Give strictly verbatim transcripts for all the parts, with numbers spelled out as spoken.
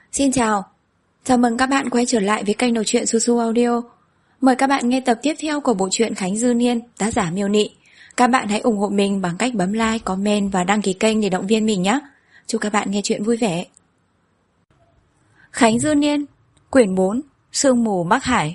Xin chào, chào mừng các bạn quay trở lại với kênh đọc truyện Su Su Audio. Mời các bạn nghe tập tiếp theo của bộ truyện Khánh Dư Niên, tác giả Miêu Nị. Các bạn hãy ủng hộ mình bằng cách bấm like, comment và đăng ký kênh để động viên mình nhé. Chúc các bạn nghe truyện vui vẻ. Khánh Dư Niên, quyển bốn, Sương mù Bắc Hải.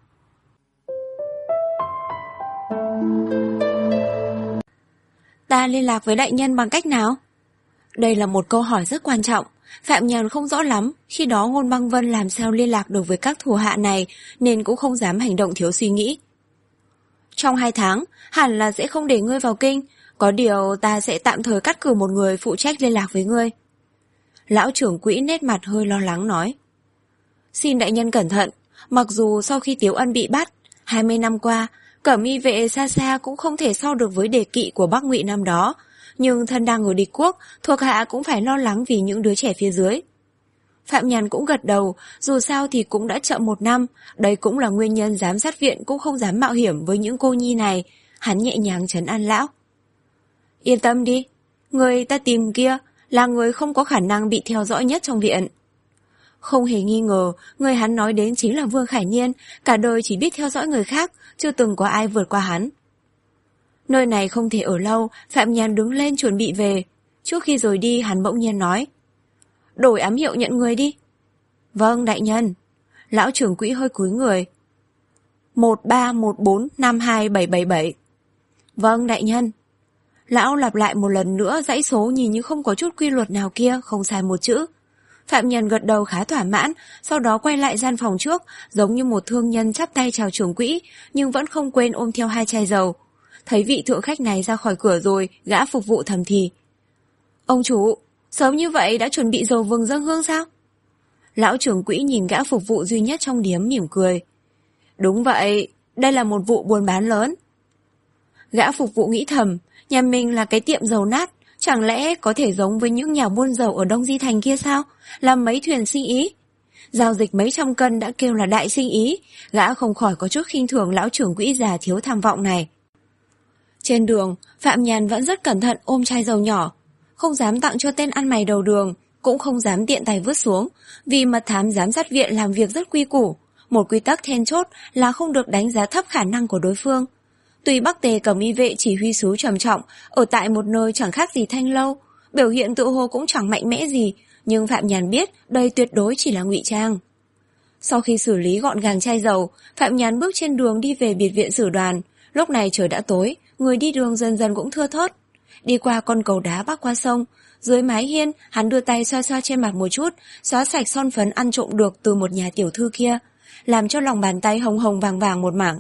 Ta liên lạc với đại nhân bằng cách nào? Đây là một câu hỏi rất quan trọng. Phạm Nhàn không rõ lắm, khi đó Ngôn Băng Vân làm sao liên lạc được với các thủ hạ này nên cũng không dám hành động thiếu suy nghĩ. Trong hai tháng, hẳn là sẽ không để ngươi vào kinh, có điều ta sẽ tạm thời cắt cử một người phụ trách liên lạc với ngươi. Lão trưởng quỹ nét mặt hơi lo lắng nói. Xin đại nhân cẩn thận, mặc dù sau khi Tiếu Ân bị bắt, hai mươi năm qua, Cẩm Y vệ xa xa cũng không thể so được với đề kỵ của Bắc Ngụy năm đó, nhưng thân đang ở địch quốc, thuộc hạ cũng phải lo lắng vì những đứa trẻ phía dưới. Phạm Nhàn cũng gật đầu, dù sao thì cũng đã chậm một năm, đây cũng là nguyên nhân giám sát viện cũng không dám mạo hiểm với những cô nhi này. Hắn nhẹ nhàng trấn an lão. Yên tâm đi, người ta tìm kia là người không có khả năng bị theo dõi nhất trong viện. Không hề nghi ngờ, người hắn nói đến chính là Vương Khải Niên, cả đời chỉ biết theo dõi người khác, chưa từng có ai vượt qua hắn. Nơi này không thể ở lâu, Phạm Nhàn đứng lên chuẩn bị về. Trước khi rời đi, hắn bỗng nhiên nói. Đổi ám hiệu nhận người đi. Vâng, đại nhân. Lão trưởng quỹ hơi cúi người. một ba một bốn năm hai bảy bảy bảy. Vâng, đại nhân. Lão lặp lại một lần nữa dãy số nhìn như không có chút quy luật nào kia, không sai một chữ. Phạm Nhàn gật đầu khá thỏa mãn, sau đó quay lại gian phòng trước, giống như một thương nhân chắp tay chào trưởng quỹ, nhưng vẫn không quên ôm theo hai chai dầu. Thấy vị thượng khách này ra khỏi cửa rồi, gã phục vụ thầm thì. Ông chủ, sớm như vậy đã chuẩn bị dầu vừng dâng hương sao? Lão trưởng quỹ nhìn gã phục vụ duy nhất trong điếm mỉm cười. Đúng vậy, đây là một vụ buôn bán lớn. Gã phục vụ nghĩ thầm, nhà mình là cái tiệm dầu nát, chẳng lẽ có thể giống với những nhà buôn dầu ở Đông Di Thành kia sao? Làm mấy thuyền sinh ý? Giao dịch mấy trăm cân đã kêu là đại sinh ý, gã không khỏi có chút khinh thường lão trưởng quỹ già thiếu tham vọng này. Trên đường, Phạm Nhàn vẫn rất cẩn thận ôm chai dầu nhỏ, không dám tặng cho tên ăn mày đầu đường, cũng không dám tiện tay vứt xuống, vì mật thám giám sát viện làm việc rất quy củ, một quy tắc then chốt là không được đánh giá thấp khả năng của đối phương. Tuy Bắc Tề Cẩm Y vệ chỉ huy sứ trầm trọng, ở tại một nơi chẳng khác gì Thanh Lâu, biểu hiện tự hồ cũng chẳng mạnh mẽ gì, nhưng Phạm Nhàn biết đây tuyệt đối chỉ là ngụy trang. Sau khi xử lý gọn gàng chai dầu, Phạm Nhàn bước trên đường đi về biệt viện sử đoàn. Lúc này trời đã tối, người đi đường dần dần cũng thưa thớt. Đi qua con cầu đá bắc qua sông, dưới mái hiên, hắn đưa tay xoa xoa trên mặt một chút, xóa sạch son phấn ăn trộm được từ một nhà tiểu thư kia, làm cho lòng bàn tay hồng hồng vàng vàng một mảng.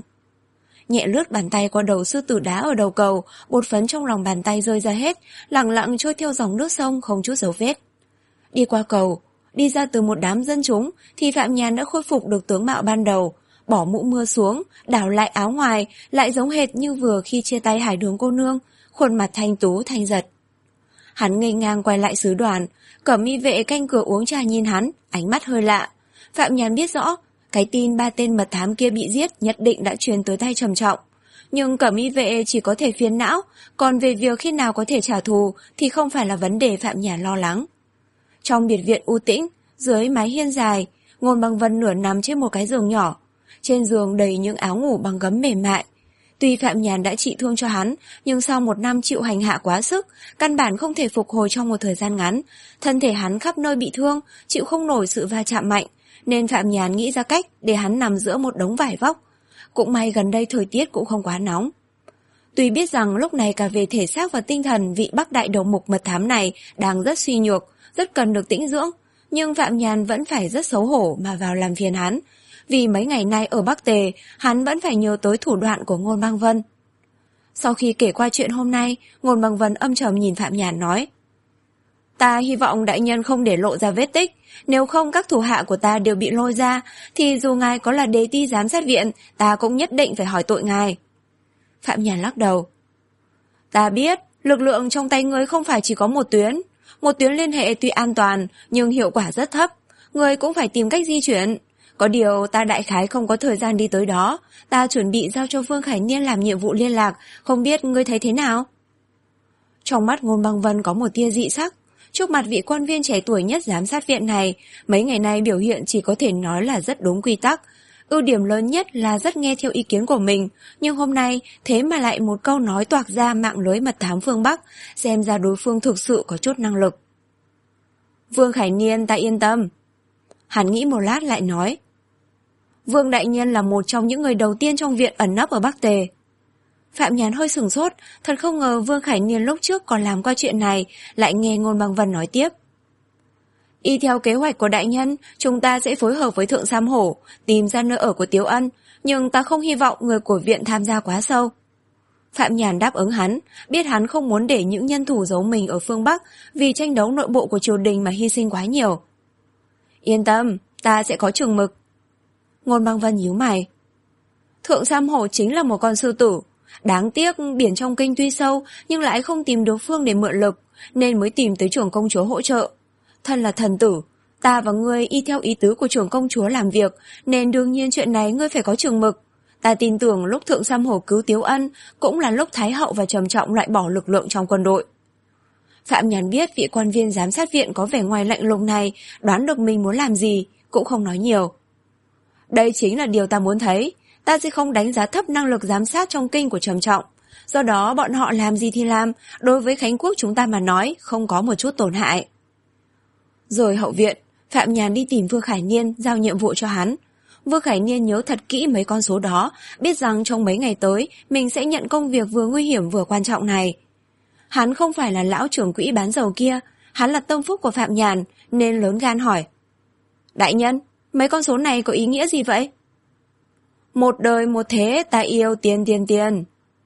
Nhẹ lướt bàn tay qua đầu sư tử đá ở đầu cầu, bột phấn trong lòng bàn tay rơi ra hết, lặng lặng trôi theo dòng nước sông không chút dấu vết. Đi qua cầu, đi ra từ một đám dân chúng, thì Phạm Nhàn đã khôi phục được tướng mạo ban đầu, bỏ mũ mưa xuống, đảo lại áo ngoài, lại giống hệt như vừa khi chia tay Hải Đường cô nương, khuôn mặt thanh tú thanh giật. Hắn ngây ngang quay lại sứ đoàn, Cẩm Y vệ canh cửa uống trà nhìn hắn, ánh mắt hơi lạ. Phạm Nhàn biết rõ, cái tin ba tên mật thám kia bị giết nhất định đã truyền tới tay trầm trọng. Nhưng Cẩm Y vệ chỉ có thể phiền não, còn về việc khi nào có thể trả thù thì không phải là vấn đề Phạm Nhàn lo lắng. Trong biệt viện u tĩnh, dưới mái hiên dài, Ngôn Băng Vân nửa nằm trên một cái giường nhỏ. Trên giường đầy những áo ngủ bằng gấm mềm mại. Tuy Phạm Nhàn đã trị thương cho hắn, nhưng sau một năm chịu hành hạ quá sức, căn bản không thể phục hồi trong một thời gian ngắn. Thân thể hắn khắp nơi bị thương, chịu không nổi sự va chạm mạnh, nên Phạm Nhàn nghĩ ra cách để hắn nằm giữa một đống vải vóc. Cũng may gần đây thời tiết cũng không quá nóng. Tuy biết rằng lúc này cả về thể xác và tinh thần vị Bắc đại đầu mục mật thám này đang rất suy nhược, rất cần được tĩnh dưỡng, nhưng Phạm Nhàn vẫn phải rất xấu hổ mà vào làm phiền hắn. Vì mấy ngày nay ở Bắc Tề, hắn vẫn phải nhớ tới thủ đoạn của Ngôn Băng Vân. Sau khi kể qua chuyện hôm nay, Ngôn Băng Vân âm trầm nhìn Phạm Nhàn nói. Ta hy vọng đại nhân không để lộ ra vết tích, nếu không các thủ hạ của ta đều bị lôi ra, thì dù ngài có là đế ti giám sát viện, ta cũng nhất định phải hỏi tội ngài. Phạm Nhàn lắc đầu. Ta biết, lực lượng trong tay ngươi không phải chỉ có một tuyến. Một tuyến liên hệ tuy an toàn, nhưng hiệu quả rất thấp, ngươi cũng phải tìm cách di chuyển. Có điều ta đại khái không có thời gian đi tới đó, ta chuẩn bị giao cho Vương Khải Niên làm nhiệm vụ liên lạc, không biết ngươi thấy thế nào? Trong mắt Ngôn Băng Vân có một tia dị sắc, Trước mặt vị quan viên trẻ tuổi nhất giám sát viện này, mấy ngày nay biểu hiện chỉ có thể nói là rất đúng quy tắc. Ưu điểm lớn nhất là rất nghe theo ý kiến của mình, nhưng hôm nay thế mà lại một câu nói toạc ra mạng lưới mật thám phương Bắc, xem ra đối phương thực sự có chút năng lực. Vương Khải Niên, ta yên tâm. Hắn nghĩ một lát lại nói. Vương Đại Nhân là một trong những người đầu tiên trong viện ẩn nấp ở Bắc Tề. Phạm Nhàn hơi sửng sốt, thật không ngờ Vương Khải Niên lúc trước còn làm qua chuyện này, lại nghe Ngôn Băng Vân nói tiếp. Y theo kế hoạch của đại nhân, chúng ta sẽ phối hợp với Thượng Sam Hổ, tìm ra nơi ở của Tiếu Ân, nhưng ta không hy vọng người của viện tham gia quá sâu. Phạm Nhàn đáp ứng hắn, biết hắn không muốn để những nhân thủ giấu mình ở phương Bắc vì tranh đấu nội bộ của triều đình mà hy sinh quá nhiều. Yên tâm, ta sẽ có chừng mực. Ngôn Băng Vân nhíu mày. Thượng Sam Hổ chính là một con sư tử. Đáng tiếc biển trong kinh tuy sâu nhưng lại không tìm được phương để mượn lực, nên mới tìm tới trưởng công chúa hỗ trợ. Thân là thần tử, ta và ngươi y theo ý tứ của trưởng công chúa làm việc, nên đương nhiên chuyện này ngươi phải có chừng mực. Ta tin tưởng lúc Thượng Sam Hổ cứu Tiếu Ân cũng là lúc Thái Hậu và Trầm Trọng loại bỏ lực lượng trong quân đội. Phạm Nhàn biết vị quan viên giám sát viện có vẻ ngoài lạnh lùng này đoán được mình muốn làm gì, cũng không nói nhiều. Đây chính là điều ta muốn thấy. Ta sẽ không đánh giá thấp năng lực giám sát trong kinh của Trầm Trọng. Do đó bọn họ làm gì thì làm, đối với Khánh Quốc chúng ta mà nói không có một chút tổn hại. Rồi hậu viện, Phạm Nhàn đi tìm Vương Khải Niên giao nhiệm vụ cho hắn. Vương Khải Niên nhớ thật kỹ mấy con số đó, biết rằng trong mấy ngày tới mình sẽ nhận công việc vừa nguy hiểm vừa quan trọng này. Hắn không phải là lão trưởng quỹ bán dầu kia, hắn là tâm phúc của Phạm Nhàn nên lớn gan hỏi. Đại nhân, mấy con số này có ý nghĩa gì vậy? Một đời một thế ta yêu tiền tiền tiền.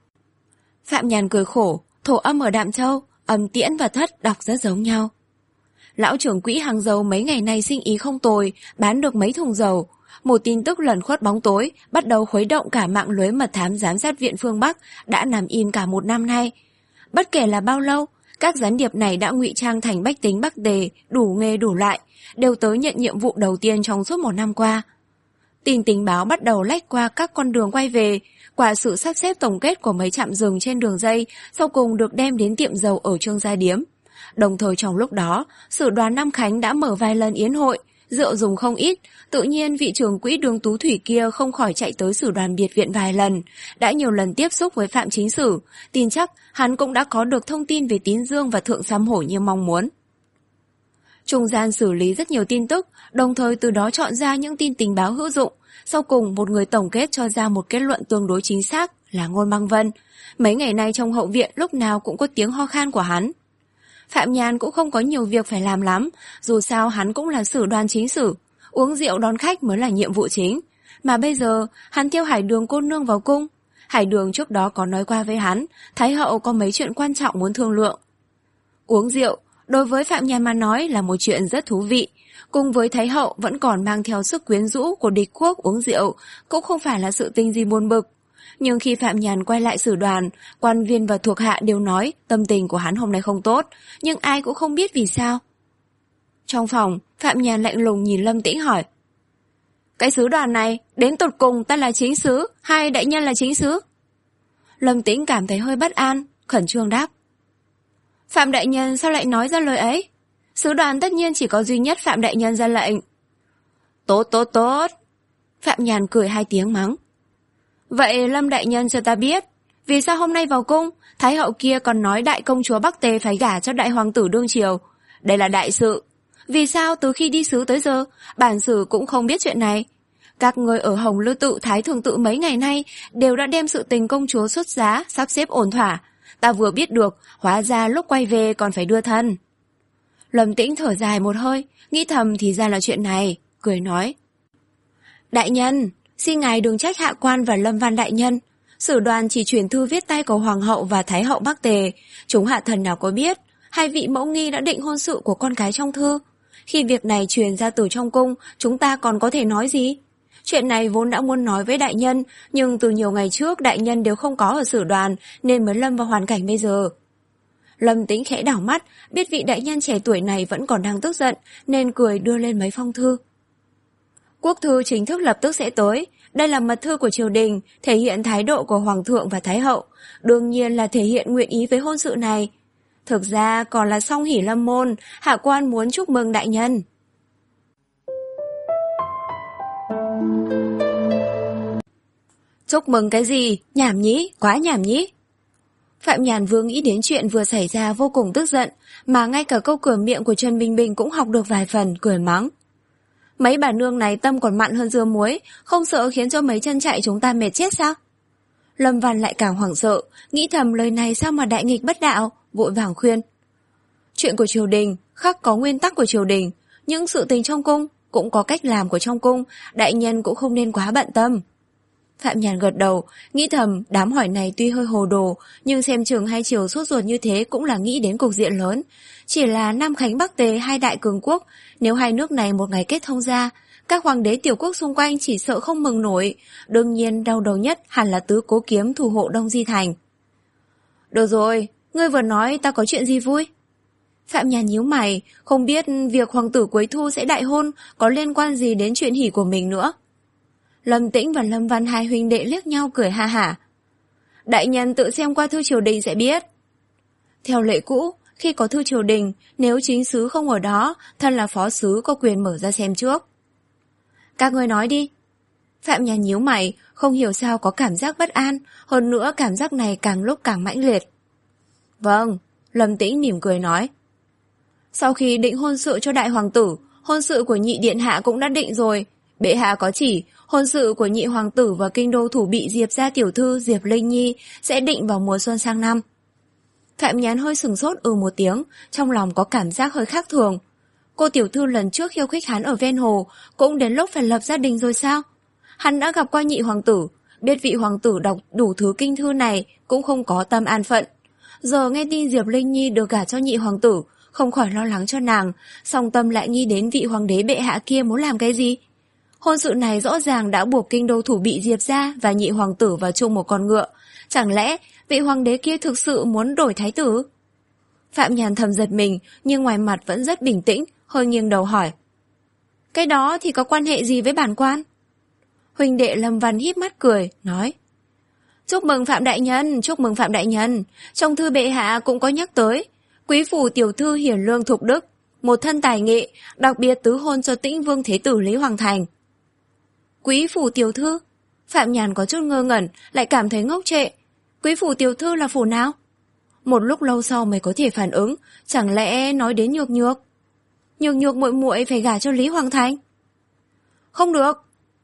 Phạm Nhàn cười khổ, thổ âm ở Đạm Châu, âm tiễn và thất đọc rất giống nhau. Lão trưởng quỹ hàng dầu mấy ngày nay sinh ý không tồi, bán được mấy thùng dầu. Một tin tức lẩn khuất bóng tối, bắt đầu khuấy động cả mạng lưới mật thám giám sát viện phương Bắc, đã nằm im cả một năm nay. Bất kể là bao lâu, các gián điệp này đã ngụy trang thành bách tính Bắc Tề, đủ nghề đủ loại, đều tới nhận nhiệm vụ đầu tiên trong suốt một năm qua. Tin tình báo bắt đầu lách qua các con đường quay về, qua sự sắp xếp tổng kết của mấy trạm dừng trên đường dây, sau cùng được đem đến tiệm dầu ở Trương Gia Điếm. Đồng thời trong lúc đó, sử đoàn Nam Khánh đã mở vài lần yến hội, rượu dùng không ít, tự nhiên vị trưởng quỹ Đường Tú Thủy kia không khỏi chạy tới sử đoàn biệt viện vài lần, đã nhiều lần tiếp xúc với Phạm Chính Sử, tin chắc hắn cũng đã có được thông tin về Tín Dương và Thượng Sam Hổ như mong muốn. Trung gian xử lý rất nhiều tin tức, đồng thời từ đó chọn ra những tin tình báo hữu dụng, sau cùng một người tổng kết cho ra một kết luận tương đối chính xác là Ngôn Băng Vân. Mấy ngày nay trong hậu viện lúc nào cũng có tiếng ho khan của hắn. Phạm Nhàn cũng không có nhiều việc phải làm lắm, dù sao hắn cũng là sử đoàn chính sử, uống rượu đón khách mới là nhiệm vụ chính. Mà bây giờ, hắn theo Hải Đường cô nương vào cung. Hải Đường trước đó có nói qua với hắn, Thái Hậu có mấy chuyện quan trọng muốn thương lượng. Uống rượu, đối với Phạm Nhàn mà nói là một chuyện rất thú vị. Cùng với Thái Hậu vẫn còn mang theo sức quyến rũ của địch quốc uống rượu, cũng không phải là sự tình gì buồn bực. Nhưng khi Phạm Nhàn quay lại sử đoàn, quan viên và thuộc hạ đều nói tâm tình của hắn hôm nay không tốt, nhưng ai cũng không biết vì sao. Trong phòng, Phạm Nhàn lạnh lùng nhìn Lâm Tĩnh hỏi. Cái sứ đoàn này, đến tột cùng ta là chính sứ, hay đại nhân là chính sứ? Lâm Tĩnh cảm thấy hơi bất an, khẩn trương đáp. Phạm đại nhân sao lại nói ra lời ấy? Sứ đoàn tất nhiên chỉ có duy nhất Phạm đại nhân ra lệnh. Tốt tốt tốt. Phạm Nhàn cười hai tiếng mắng. Vậy Lâm đại nhân cho ta biết, vì sao hôm nay vào cung, Thái Hậu kia còn nói đại công chúa Bắc Tề phải gả cho đại hoàng tử đương triều. Đây là đại sự. Vì sao từ khi đi sứ tới giờ, bản sử cũng không biết chuyện này? Các người ở Hồng Lư Tự Thái Thường Tự mấy ngày nay đều đã đem sự tình công chúa xuất giá, sắp xếp ổn thỏa. Ta vừa biết được, hóa ra lúc quay về còn phải đưa thân. Lâm Tĩnh thở dài một hơi, nghĩ thầm thì ra là chuyện này, cười nói. Đại nhân, xin ngài đừng trách hạ quan và Lâm Văn đại nhân. Sử đoàn chỉ chuyển thư viết tay của Hoàng hậu và Thái hậu Bắc Tề. Chúng hạ thần nào có biết, hai vị mẫu nghi đã định hôn sự của con cái trong thư. Khi việc này truyền ra từ trong cung, chúng ta còn có thể nói gì? Chuyện này vốn đã muốn nói với đại nhân, nhưng từ nhiều ngày trước đại nhân đều không có ở sử đoàn, nên mới lâm vào hoàn cảnh bây giờ. Lâm Tĩnh khẽ đảo mắt, biết vị đại nhân trẻ tuổi này vẫn còn đang tức giận, nên cười đưa lên mấy phong thư. Quốc thư chính thức lập tức sẽ tới. Đây là mật thư của triều đình, thể hiện thái độ của Hoàng thượng và Thái hậu, đương nhiên là thể hiện nguyện ý với hôn sự này. Thực ra còn là song hỷ lâm môn, hạ quan muốn chúc mừng đại nhân. Chúc mừng cái gì? Nhảm nhí, quá nhảm nhí. Phạm Nhàn vừa nghĩ đến chuyện vừa xảy ra vô cùng tức giận, mà ngay cả câu cửa miệng của Trần Bình Bình cũng học được vài phần, cười mắng. Mấy bà nương này tâm còn mặn hơn dưa muối, không sợ khiến cho mấy chân chạy chúng ta mệt chết sao? Lâm Văn lại càng hoảng sợ, nghĩ thầm lời này sao mà đại nghịch bất đạo, vội vàng khuyên. Chuyện của triều đình, khắc có nguyên tắc của triều đình, những sự tình trong cung cũng có cách làm của trong cung, đại nhân cũng không nên quá bận tâm. Phạm Nhàn gật đầu, nghĩ thầm đám hỏi này tuy hơi hồ đồ, nhưng xem chừng hai triều sốt ruột như thế cũng là nghĩ đến cục diện lớn. Chỉ là Nam Khánh Bắc Tề hai đại cường quốc, nếu hai nước này một ngày kết thông ra, các hoàng đế tiểu quốc xung quanh chỉ sợ không mừng nổi. Đương nhiên đau đầu nhất hẳn là tứ cố kiếm thủ hộ Đông Di Thành. Được rồi, ngươi vừa nói ta có chuyện gì vui? Phạm Nhàn nhíu mày, không biết việc hoàng tử cuối thu sẽ đại hôn có liên quan gì đến chuyện hỉ của mình nữa. Lâm Tĩnh và Lâm Văn hai huynh đệ liếc nhau cười ha hả. Đại nhân tự xem qua thư triều đình sẽ biết. Theo lệ cũ, khi có thư triều đình, nếu chính sứ không ở đó, thân là phó sứ có quyền mở ra xem trước. Các ngươi nói đi. Phạm Nhàn nhíu mày, không hiểu sao có cảm giác bất an, hơn nữa cảm giác này càng lúc càng mãnh liệt. Vâng, Lâm Tĩnh mỉm cười nói. Sau khi định hôn sự cho đại hoàng tử, hôn sự của nhị điện hạ cũng đã định rồi. Bệ hạ có chỉ, hôn sự của nhị hoàng tử và kinh đô thủ bị Diệp gia tiểu thư Diệp Linh Nhi sẽ định vào mùa xuân sang năm. Phạm Nhàn hơi sừng sốt ừ một tiếng, trong lòng có cảm giác hơi khác thường. Cô tiểu thư lần trước khiêu khích hắn ở ven hồ, cũng đến lúc phải lập gia đình rồi sao? Hắn đã gặp qua nhị hoàng tử, biết vị hoàng tử đọc đủ thứ kinh thư này cũng không có tâm an phận. Giờ nghe tin Diệp Linh Nhi được gả cho nhị hoàng tử, không khỏi lo lắng cho nàng, song tâm lại nghĩ đến vị hoàng đế bệ hạ kia muốn làm cái gì. Hôn sự này rõ ràng đã buộc kinh đô thủ bị Diệp gia và nhị hoàng tử vào chung một con ngựa. Chẳng lẽ vị hoàng đế kia thực sự muốn đổi thái tử? Phạm Nhàn thầm giật mình, nhưng ngoài mặt vẫn rất bình tĩnh, hơi nghiêng đầu hỏi. Cái đó thì có quan hệ gì với bản quan? Huynh đệ Lâm Văn híp mắt cười, nói. Chúc mừng Phạm đại nhân, chúc mừng Phạm đại nhân. Trong thư bệ hạ cũng có nhắc tới. Quý phủ tiểu thư hiển lương thục đức, một thân tài nghệ, đặc biệt tứ hôn cho Tĩnh Vương Thế tử Lý Hoàng Thành. Quý phủ tiểu thư? Phạm Nhàn có chút ngơ ngẩn, lại cảm thấy ngốc trệ. Quý phủ tiểu thư là phủ nào? Một lúc lâu sau mới có thể phản ứng, chẳng lẽ nói đến Nhược Nhược? Nhược Nhược muội muội phải gả cho Lý Hoàng Thành? Không được.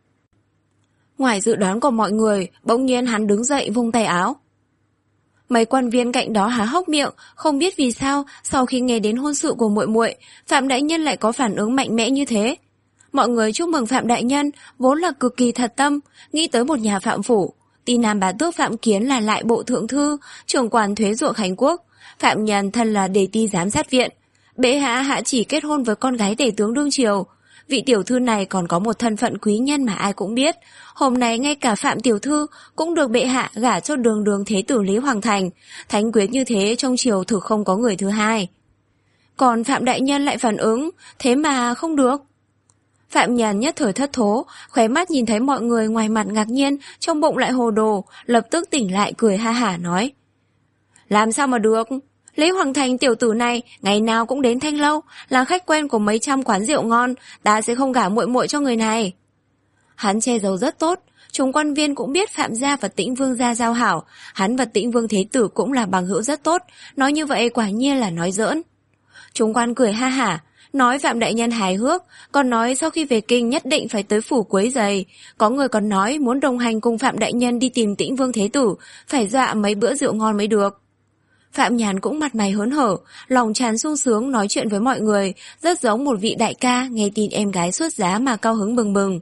Ngoài dự đoán của mọi người, bỗng nhiên hắn đứng dậy vung tay áo. Mấy quan viên cạnh đó há hốc miệng, không biết vì sao sau khi nghe đến hôn sự của muội muội, Phạm đại nhân lại có phản ứng mạnh mẽ như thế. Mọi người chúc mừng Phạm đại nhân, vốn là cực kỳ thật tâm, nghĩ tới một nhà Phạm phủ. Ti nam bá tước Phạm Kiến là lại bộ thượng thư, trưởng quản thuế ruộng Khánh Quốc. Phạm Nhàn thân là đề ti giám sát viện. Bệ hạ hạ chỉ kết hôn với con gái tể tướng đương triều. Vị tiểu thư này còn có một thân phận quý nhân mà ai cũng biết. Hôm nay ngay cả Phạm tiểu thư cũng được bệ hạ gả cho đường đường thế tử Lý Hoàng Thành. Thánh quyến như thế trong triều thực không có người thứ hai. Còn Phạm đại nhân lại phản ứng, thế mà không được. Phạm Nhàn nhất thời thất thố, khóe mắt nhìn thấy mọi người ngoài mặt ngạc nhiên, trong bụng lại hồ đồ, lập tức tỉnh lại cười ha hả nói. Làm sao mà được? Lý Hoàng Thành tiểu tử này ngày nào cũng đến Thanh Lâu, là khách quen của mấy trăm quán rượu ngon, ta sẽ không gả muội muội cho người này. Hắn che giấu rất tốt, chúng quan viên cũng biết Phạm gia và Tĩnh Vương gia giao hảo, hắn và Tĩnh Vương Thế tử cũng là bằng hữu rất tốt, nói như vậy quả nhiên là nói giỡn. Chúng quan cười ha hả, nói Phạm đại nhân hài hước, còn nói sau khi về kinh nhất định phải tới phủ quấy giày. Có người còn nói muốn đồng hành cùng Phạm đại nhân đi tìm Tĩnh Vương Thế tử, phải dọa mấy bữa rượu ngon mới được. Phạm Nhàn cũng mặt mày hớn hở, lòng tràn sung sướng nói chuyện với mọi người, rất giống một vị đại ca nghe tin em gái xuất giá mà cao hứng bừng bừng.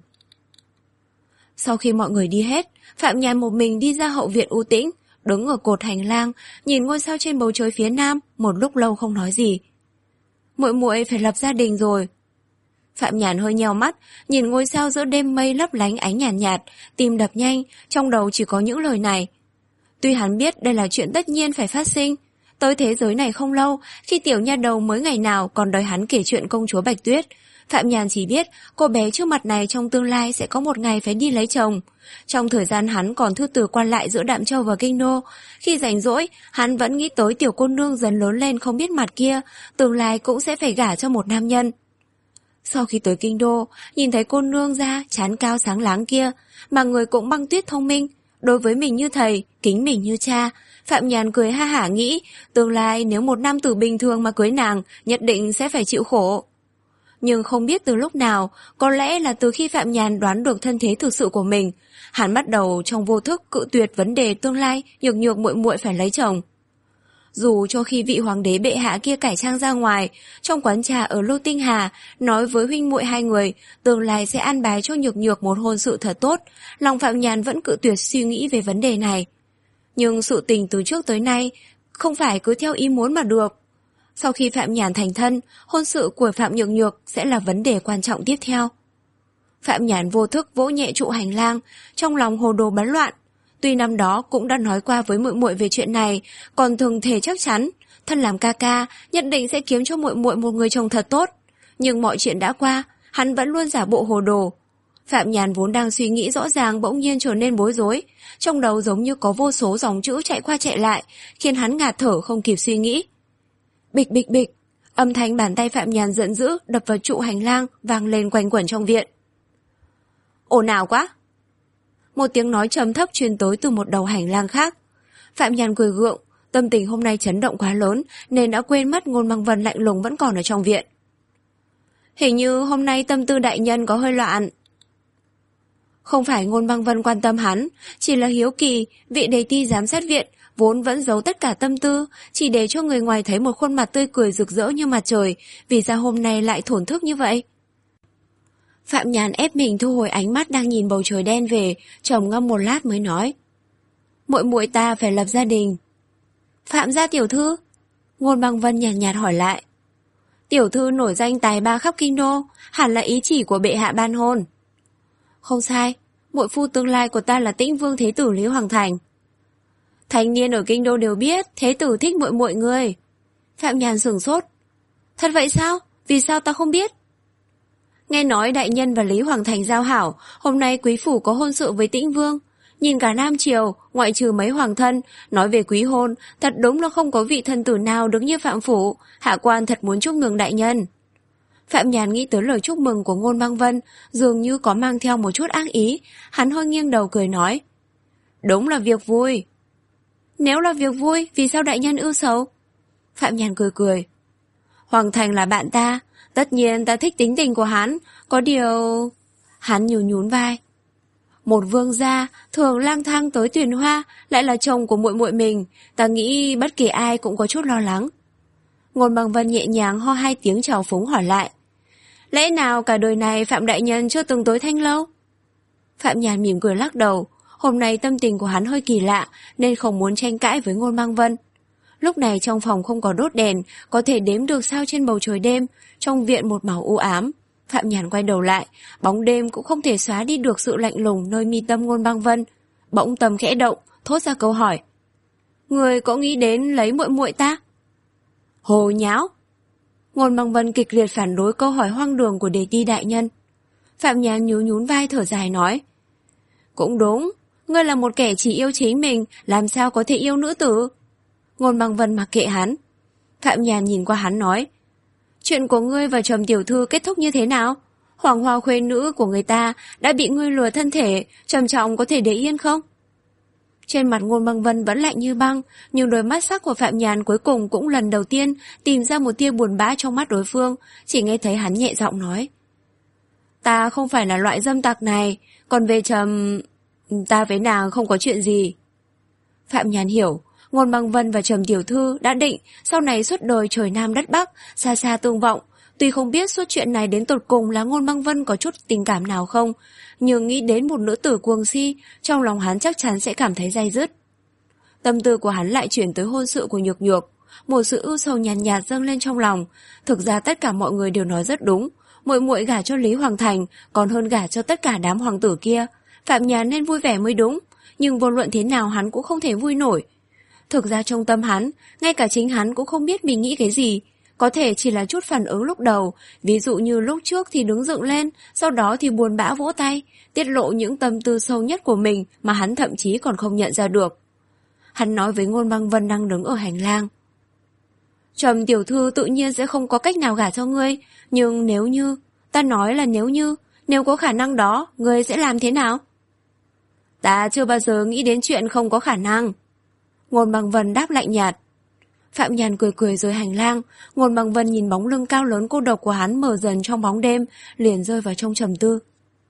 Sau khi mọi người đi hết, Phạm Nhàn một mình đi ra hậu viện u tĩnh, đứng ở cột hành lang, nhìn ngôi sao trên bầu trời phía nam, một lúc lâu không nói gì. Muội muội phải lập gia đình rồi. Phạm Nhàn hơi nheo mắt, nhìn ngôi sao giữa đêm mây lấp lánh ánh nhàn nhạt, nhạt, tim đập nhanh, trong đầu chỉ có những lời này. Tuy hắn biết đây là chuyện tất nhiên phải phát sinh, tới thế giới này không lâu, khi tiểu nha đầu mới ngày nào còn đòi hắn kể chuyện công chúa Bạch Tuyết, Phạm Nhàn chỉ biết cô bé trước mặt này trong tương lai sẽ có một ngày phải đi lấy chồng. Trong thời gian hắn còn thư từ quan lại giữa Đạm Châu và Kinh Đô, khi rảnh rỗi, hắn vẫn nghĩ tới tiểu cô nương dần lớn lên không biết mặt kia, tương lai cũng sẽ phải gả cho một nam nhân. Sau khi tới Kinh Đô, nhìn thấy cô nương da trán cao sáng láng kia, mà người cũng băng tuyết thông minh, đối với mình như thầy, kính mình như cha, Phạm Nhàn cười ha hả nghĩ, tương lai nếu một nam tử bình thường mà cưới nàng, nhất định sẽ phải chịu khổ. Nhưng không biết từ lúc nào, có lẽ là từ khi Phạm Nhàn đoán được thân thế thực sự của mình, hắn bắt đầu trong vô thức cự tuyệt vấn đề tương lai nhược nhược muội muội phải lấy chồng. Dù cho khi vị hoàng đế bệ hạ kia cải trang ra ngoài, trong quán trà ở Lô Tinh Hà, nói với huynh muội hai người, tương lai sẽ an bài cho nhược nhược một hôn sự thật tốt, lòng Phạm Nhàn vẫn cự tuyệt suy nghĩ về vấn đề này. Nhưng sự tình từ trước tới nay, không phải cứ theo ý muốn mà được. Sau khi Phạm Nhàn thành thân, hôn sự của Phạm Nhược Nhược sẽ là vấn đề quan trọng tiếp theo. Phạm Nhàn vô thức vỗ nhẹ trụ hành lang, trong lòng hồ đồ bấn loạn. Tuy năm đó cũng đã nói qua với muội muội về chuyện này, còn thường thề chắc chắn, thân làm ca ca nhất định sẽ kiếm cho muội muội một người chồng thật tốt. Nhưng mọi chuyện đã qua, hắn vẫn luôn giả bộ hồ đồ. Phạm Nhàn vốn đang suy nghĩ rõ ràng bỗng nhiên trở nên bối rối, trong đầu giống như có vô số dòng chữ chạy qua chạy lại, khiến hắn ngạt thở không kịp suy nghĩ. Bịch bịch bịch, âm thanh bàn tay Phạm Nhàn giận dữ đập vào trụ hành lang vang lên quanh quẩn trong viện. Ồn ào quá! Một tiếng nói trầm thấp truyền tới từ một đầu hành lang khác. Phạm Nhàn cười gượng, tâm tình hôm nay chấn động quá lớn nên đã quên mất Ngôn Băng Vân lạnh lùng vẫn còn ở trong viện. Hình như hôm nay tâm tư đại nhân có hơi loạn. Không phải Ngôn Băng Vân quan tâm hắn, chỉ là hiếu kỳ, vị đề ti giám sát viện vốn vẫn giấu tất cả tâm tư, chỉ để cho người ngoài thấy một khuôn mặt tươi cười rực rỡ như mặt trời, vì sao hôm nay lại thổn thức như vậy? Phạm Nhàn ép mình thu hồi ánh mắt đang nhìn bầu trời đen về, trầm ngâm một lát mới nói. Muội muội ta phải lập gia đình. Phạm gia tiểu thư? Ngôn Băng Vân nhàn nhạt, nhạt hỏi lại. Tiểu thư nổi danh tài ba khắp kinh đô, hẳn là ý chỉ của bệ hạ ban hôn. Không sai, muội phu tương lai của ta là Tĩnh Vương Thế tử Lý Hoàng Thành. Thanh niên ở kinh đô đều biết Thế tử thích muội muội người. Phạm Nhàn sửng sốt. Thật vậy sao? Vì sao ta không biết? Nghe nói đại nhân và Lý Hoàng Thành giao hảo, hôm nay quý phủ có hôn sự với Tĩnh Vương. Nhìn cả Nam Triều, ngoại trừ mấy hoàng thân, nói về quý hôn, thật đúng là không có vị thân tử nào đứng như Phạm Phủ, hạ quan thật muốn chúc mừng đại nhân. Phạm Nhàn nghĩ tới lời chúc mừng của Ngôn Băng Vân, dường như có mang theo một chút ác ý, hắn hơi nghiêng đầu cười nói. Đúng là việc vui. Nếu là việc vui, vì sao đại nhân ưu sầu? Phạm Nhàn cười cười. Hoàng Thành là bạn ta, tất nhiên ta thích tính tình của hắn, có điều... Hắn nhún nhún vai. Một vương gia thường lang thang tới Tuyền Hoa, lại là chồng của muội muội mình, ta nghĩ bất kỳ ai cũng có chút lo lắng. Ngôn Băng Vân nhẹ nhàng ho hai tiếng trào phúng hỏi lại. Lẽ nào cả đời này Phạm đại nhân chưa từng tới Thanh Lâu? Phạm Nhàn mỉm cười lắc đầu. Hôm nay tâm tình của hắn hơi kỳ lạ nên không muốn tranh cãi với Ngôn Băng Vân. Lúc này trong phòng không có đốt đèn, có thể đếm được sao trên bầu trời đêm, trong viện một màu u ám. Phạm Nhàn quay đầu lại, bóng đêm cũng không thể xóa đi được sự lạnh lùng nơi mi tâm Ngôn Băng Vân. Bỗng tâm khẽ động, thốt ra câu hỏi. Người có nghĩ đến lấy muội muội ta? Hồ nháo! Ngôn Băng Vân kịch liệt phản đối câu hỏi hoang đường của đề ti đại nhân. Phạm Nhàn nhún nhún vai thở dài nói. Cũng đúng, ngươi là một kẻ chỉ yêu chính mình, làm sao có thể yêu nữ tử? Ngôn Băng Vân mặc kệ hắn. Phạm Nhàn nhìn qua hắn nói. Chuyện của ngươi và Trầm tiểu thư kết thúc như thế nào? Hoàng hoa khuê nữ của người ta đã bị ngươi lừa thân thể, Trầm trọng có thể để yên không? Trên mặt Ngôn Băng Vân vẫn lạnh như băng, nhưng đôi mắt sắc của Phạm Nhàn cuối cùng cũng lần đầu tiên tìm ra một tia buồn bã trong mắt đối phương, chỉ nghe thấy hắn nhẹ giọng nói. Ta không phải là loại dâm tặc này, còn về Trầm... ta với nàng không có chuyện gì. Phạm Nhàn hiểu, Ngôn Băng Vân và Trầm tiểu thư đã định sau này suốt đời trời Nam đất Bắc, xa xa tương vọng. Tuy không biết suốt chuyện này đến tột cùng là Ngôn Băng Vân có chút tình cảm nào không, nhưng nghĩ đến một nữ tử cuồng si, trong lòng hắn chắc chắn sẽ cảm thấy day dứt. Tâm tư của hắn lại chuyển tới hôn sự của Nhược Nhược, một sự ưu sầu nhàn nhạt, nhạt dâng lên trong lòng. Thực ra tất cả mọi người đều nói rất đúng, muội muội gả cho Lý Hoàng Thành còn hơn gả cho tất cả đám hoàng tử kia. Phạm Nhàn nên vui vẻ mới đúng, nhưng vô luận thế nào hắn cũng không thể vui nổi. Thực ra trong tâm hắn, ngay cả chính hắn cũng không biết mình nghĩ cái gì, có thể chỉ là chút phản ứng lúc đầu, ví dụ như lúc trước thì đứng dựng lên, sau đó thì buồn bã vỗ tay, tiết lộ những tâm tư sâu nhất của mình mà hắn thậm chí còn không nhận ra được. Hắn nói với Ngôn Băng Vân đang đứng ở hành lang. Trầm tiểu thư tự nhiên sẽ không có cách nào gả cho ngươi, nhưng nếu như, ta nói là nếu như, nếu có khả năng đó, ngươi sẽ làm thế nào? Ta chưa bao giờ nghĩ đến chuyện không có khả năng. Ngôn Băng Vân đáp lạnh nhạt. Phạm Nhàn cười cười rời hành lang, Ngôn Băng Vân nhìn bóng lưng cao lớn cô độc của hắn mờ dần trong bóng đêm, liền rơi vào trong trầm tư.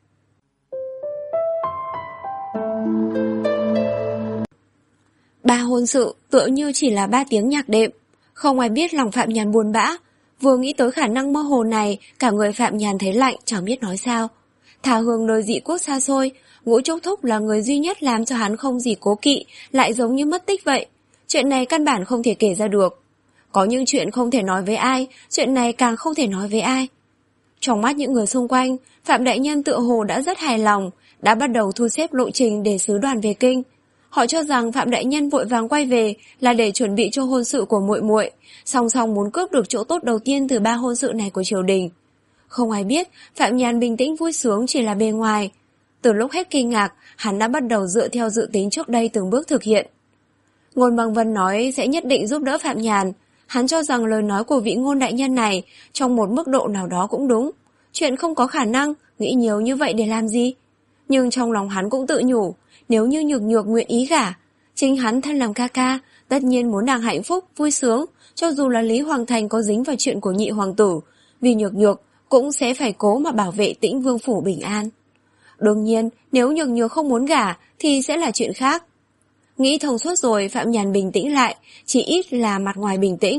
Ba hôn sự tựa như chỉ là ba tiếng nhạc đệm, không ai biết lòng Phạm Nhàn buồn bã. Vừa nghĩ tới khả năng mơ hồ này, cả người Phạm Nhàn thấy lạnh, chẳng biết nói sao. Thả hương nơi dị quốc xa xôi, Ngũ Trúc Thúc là người duy nhất làm cho hắn không gì cố kỵ, lại giống như mất tích vậy. Chuyện này căn bản không thể kể ra được. Có những chuyện không thể nói với ai, chuyện này càng không thể nói với ai. Trong mắt những người xung quanh, Phạm Đại Nhân tựa hồ đã rất hài lòng, đã bắt đầu thu xếp lộ trình để sứ đoàn về kinh. Họ cho rằng Phạm Đại Nhân vội vàng quay về là để chuẩn bị cho hôn sự của muội muội, song song muốn cướp được chỗ tốt đầu tiên từ ba hôn sự này của triều đình. Không ai biết Phạm Nhàn bình tĩnh vui sướng chỉ là bề ngoài. Từ lúc hết kinh ngạc, hắn đã bắt đầu dựa theo dự tính trước đây từng bước thực hiện. Ngôn Băng Vân nói sẽ nhất định giúp đỡ Phạm Nhàn. Hắn cho rằng lời nói của vị Ngôn đại nhân này trong một mức độ nào đó cũng đúng. Chuyện không có khả năng, nghĩ nhiều như vậy để làm gì? Nhưng trong lòng hắn cũng tự nhủ, nếu như Nhược Nhược nguyện ý gả, chính hắn thân làm ca ca, tất nhiên muốn nàng hạnh phúc, vui sướng, cho dù là Lý Hoàng Thành có dính vào chuyện của nhị hoàng tử, vì Nhược Nhược cũng sẽ phải cố mà bảo vệ Tĩnh Vương phủ bình an. Đương nhiên, nếu Nhược Nhược không muốn gả thì sẽ là chuyện khác. Nghĩ thông suốt rồi, Phạm Nhàn bình tĩnh lại, chỉ ít là mặt ngoài bình tĩnh.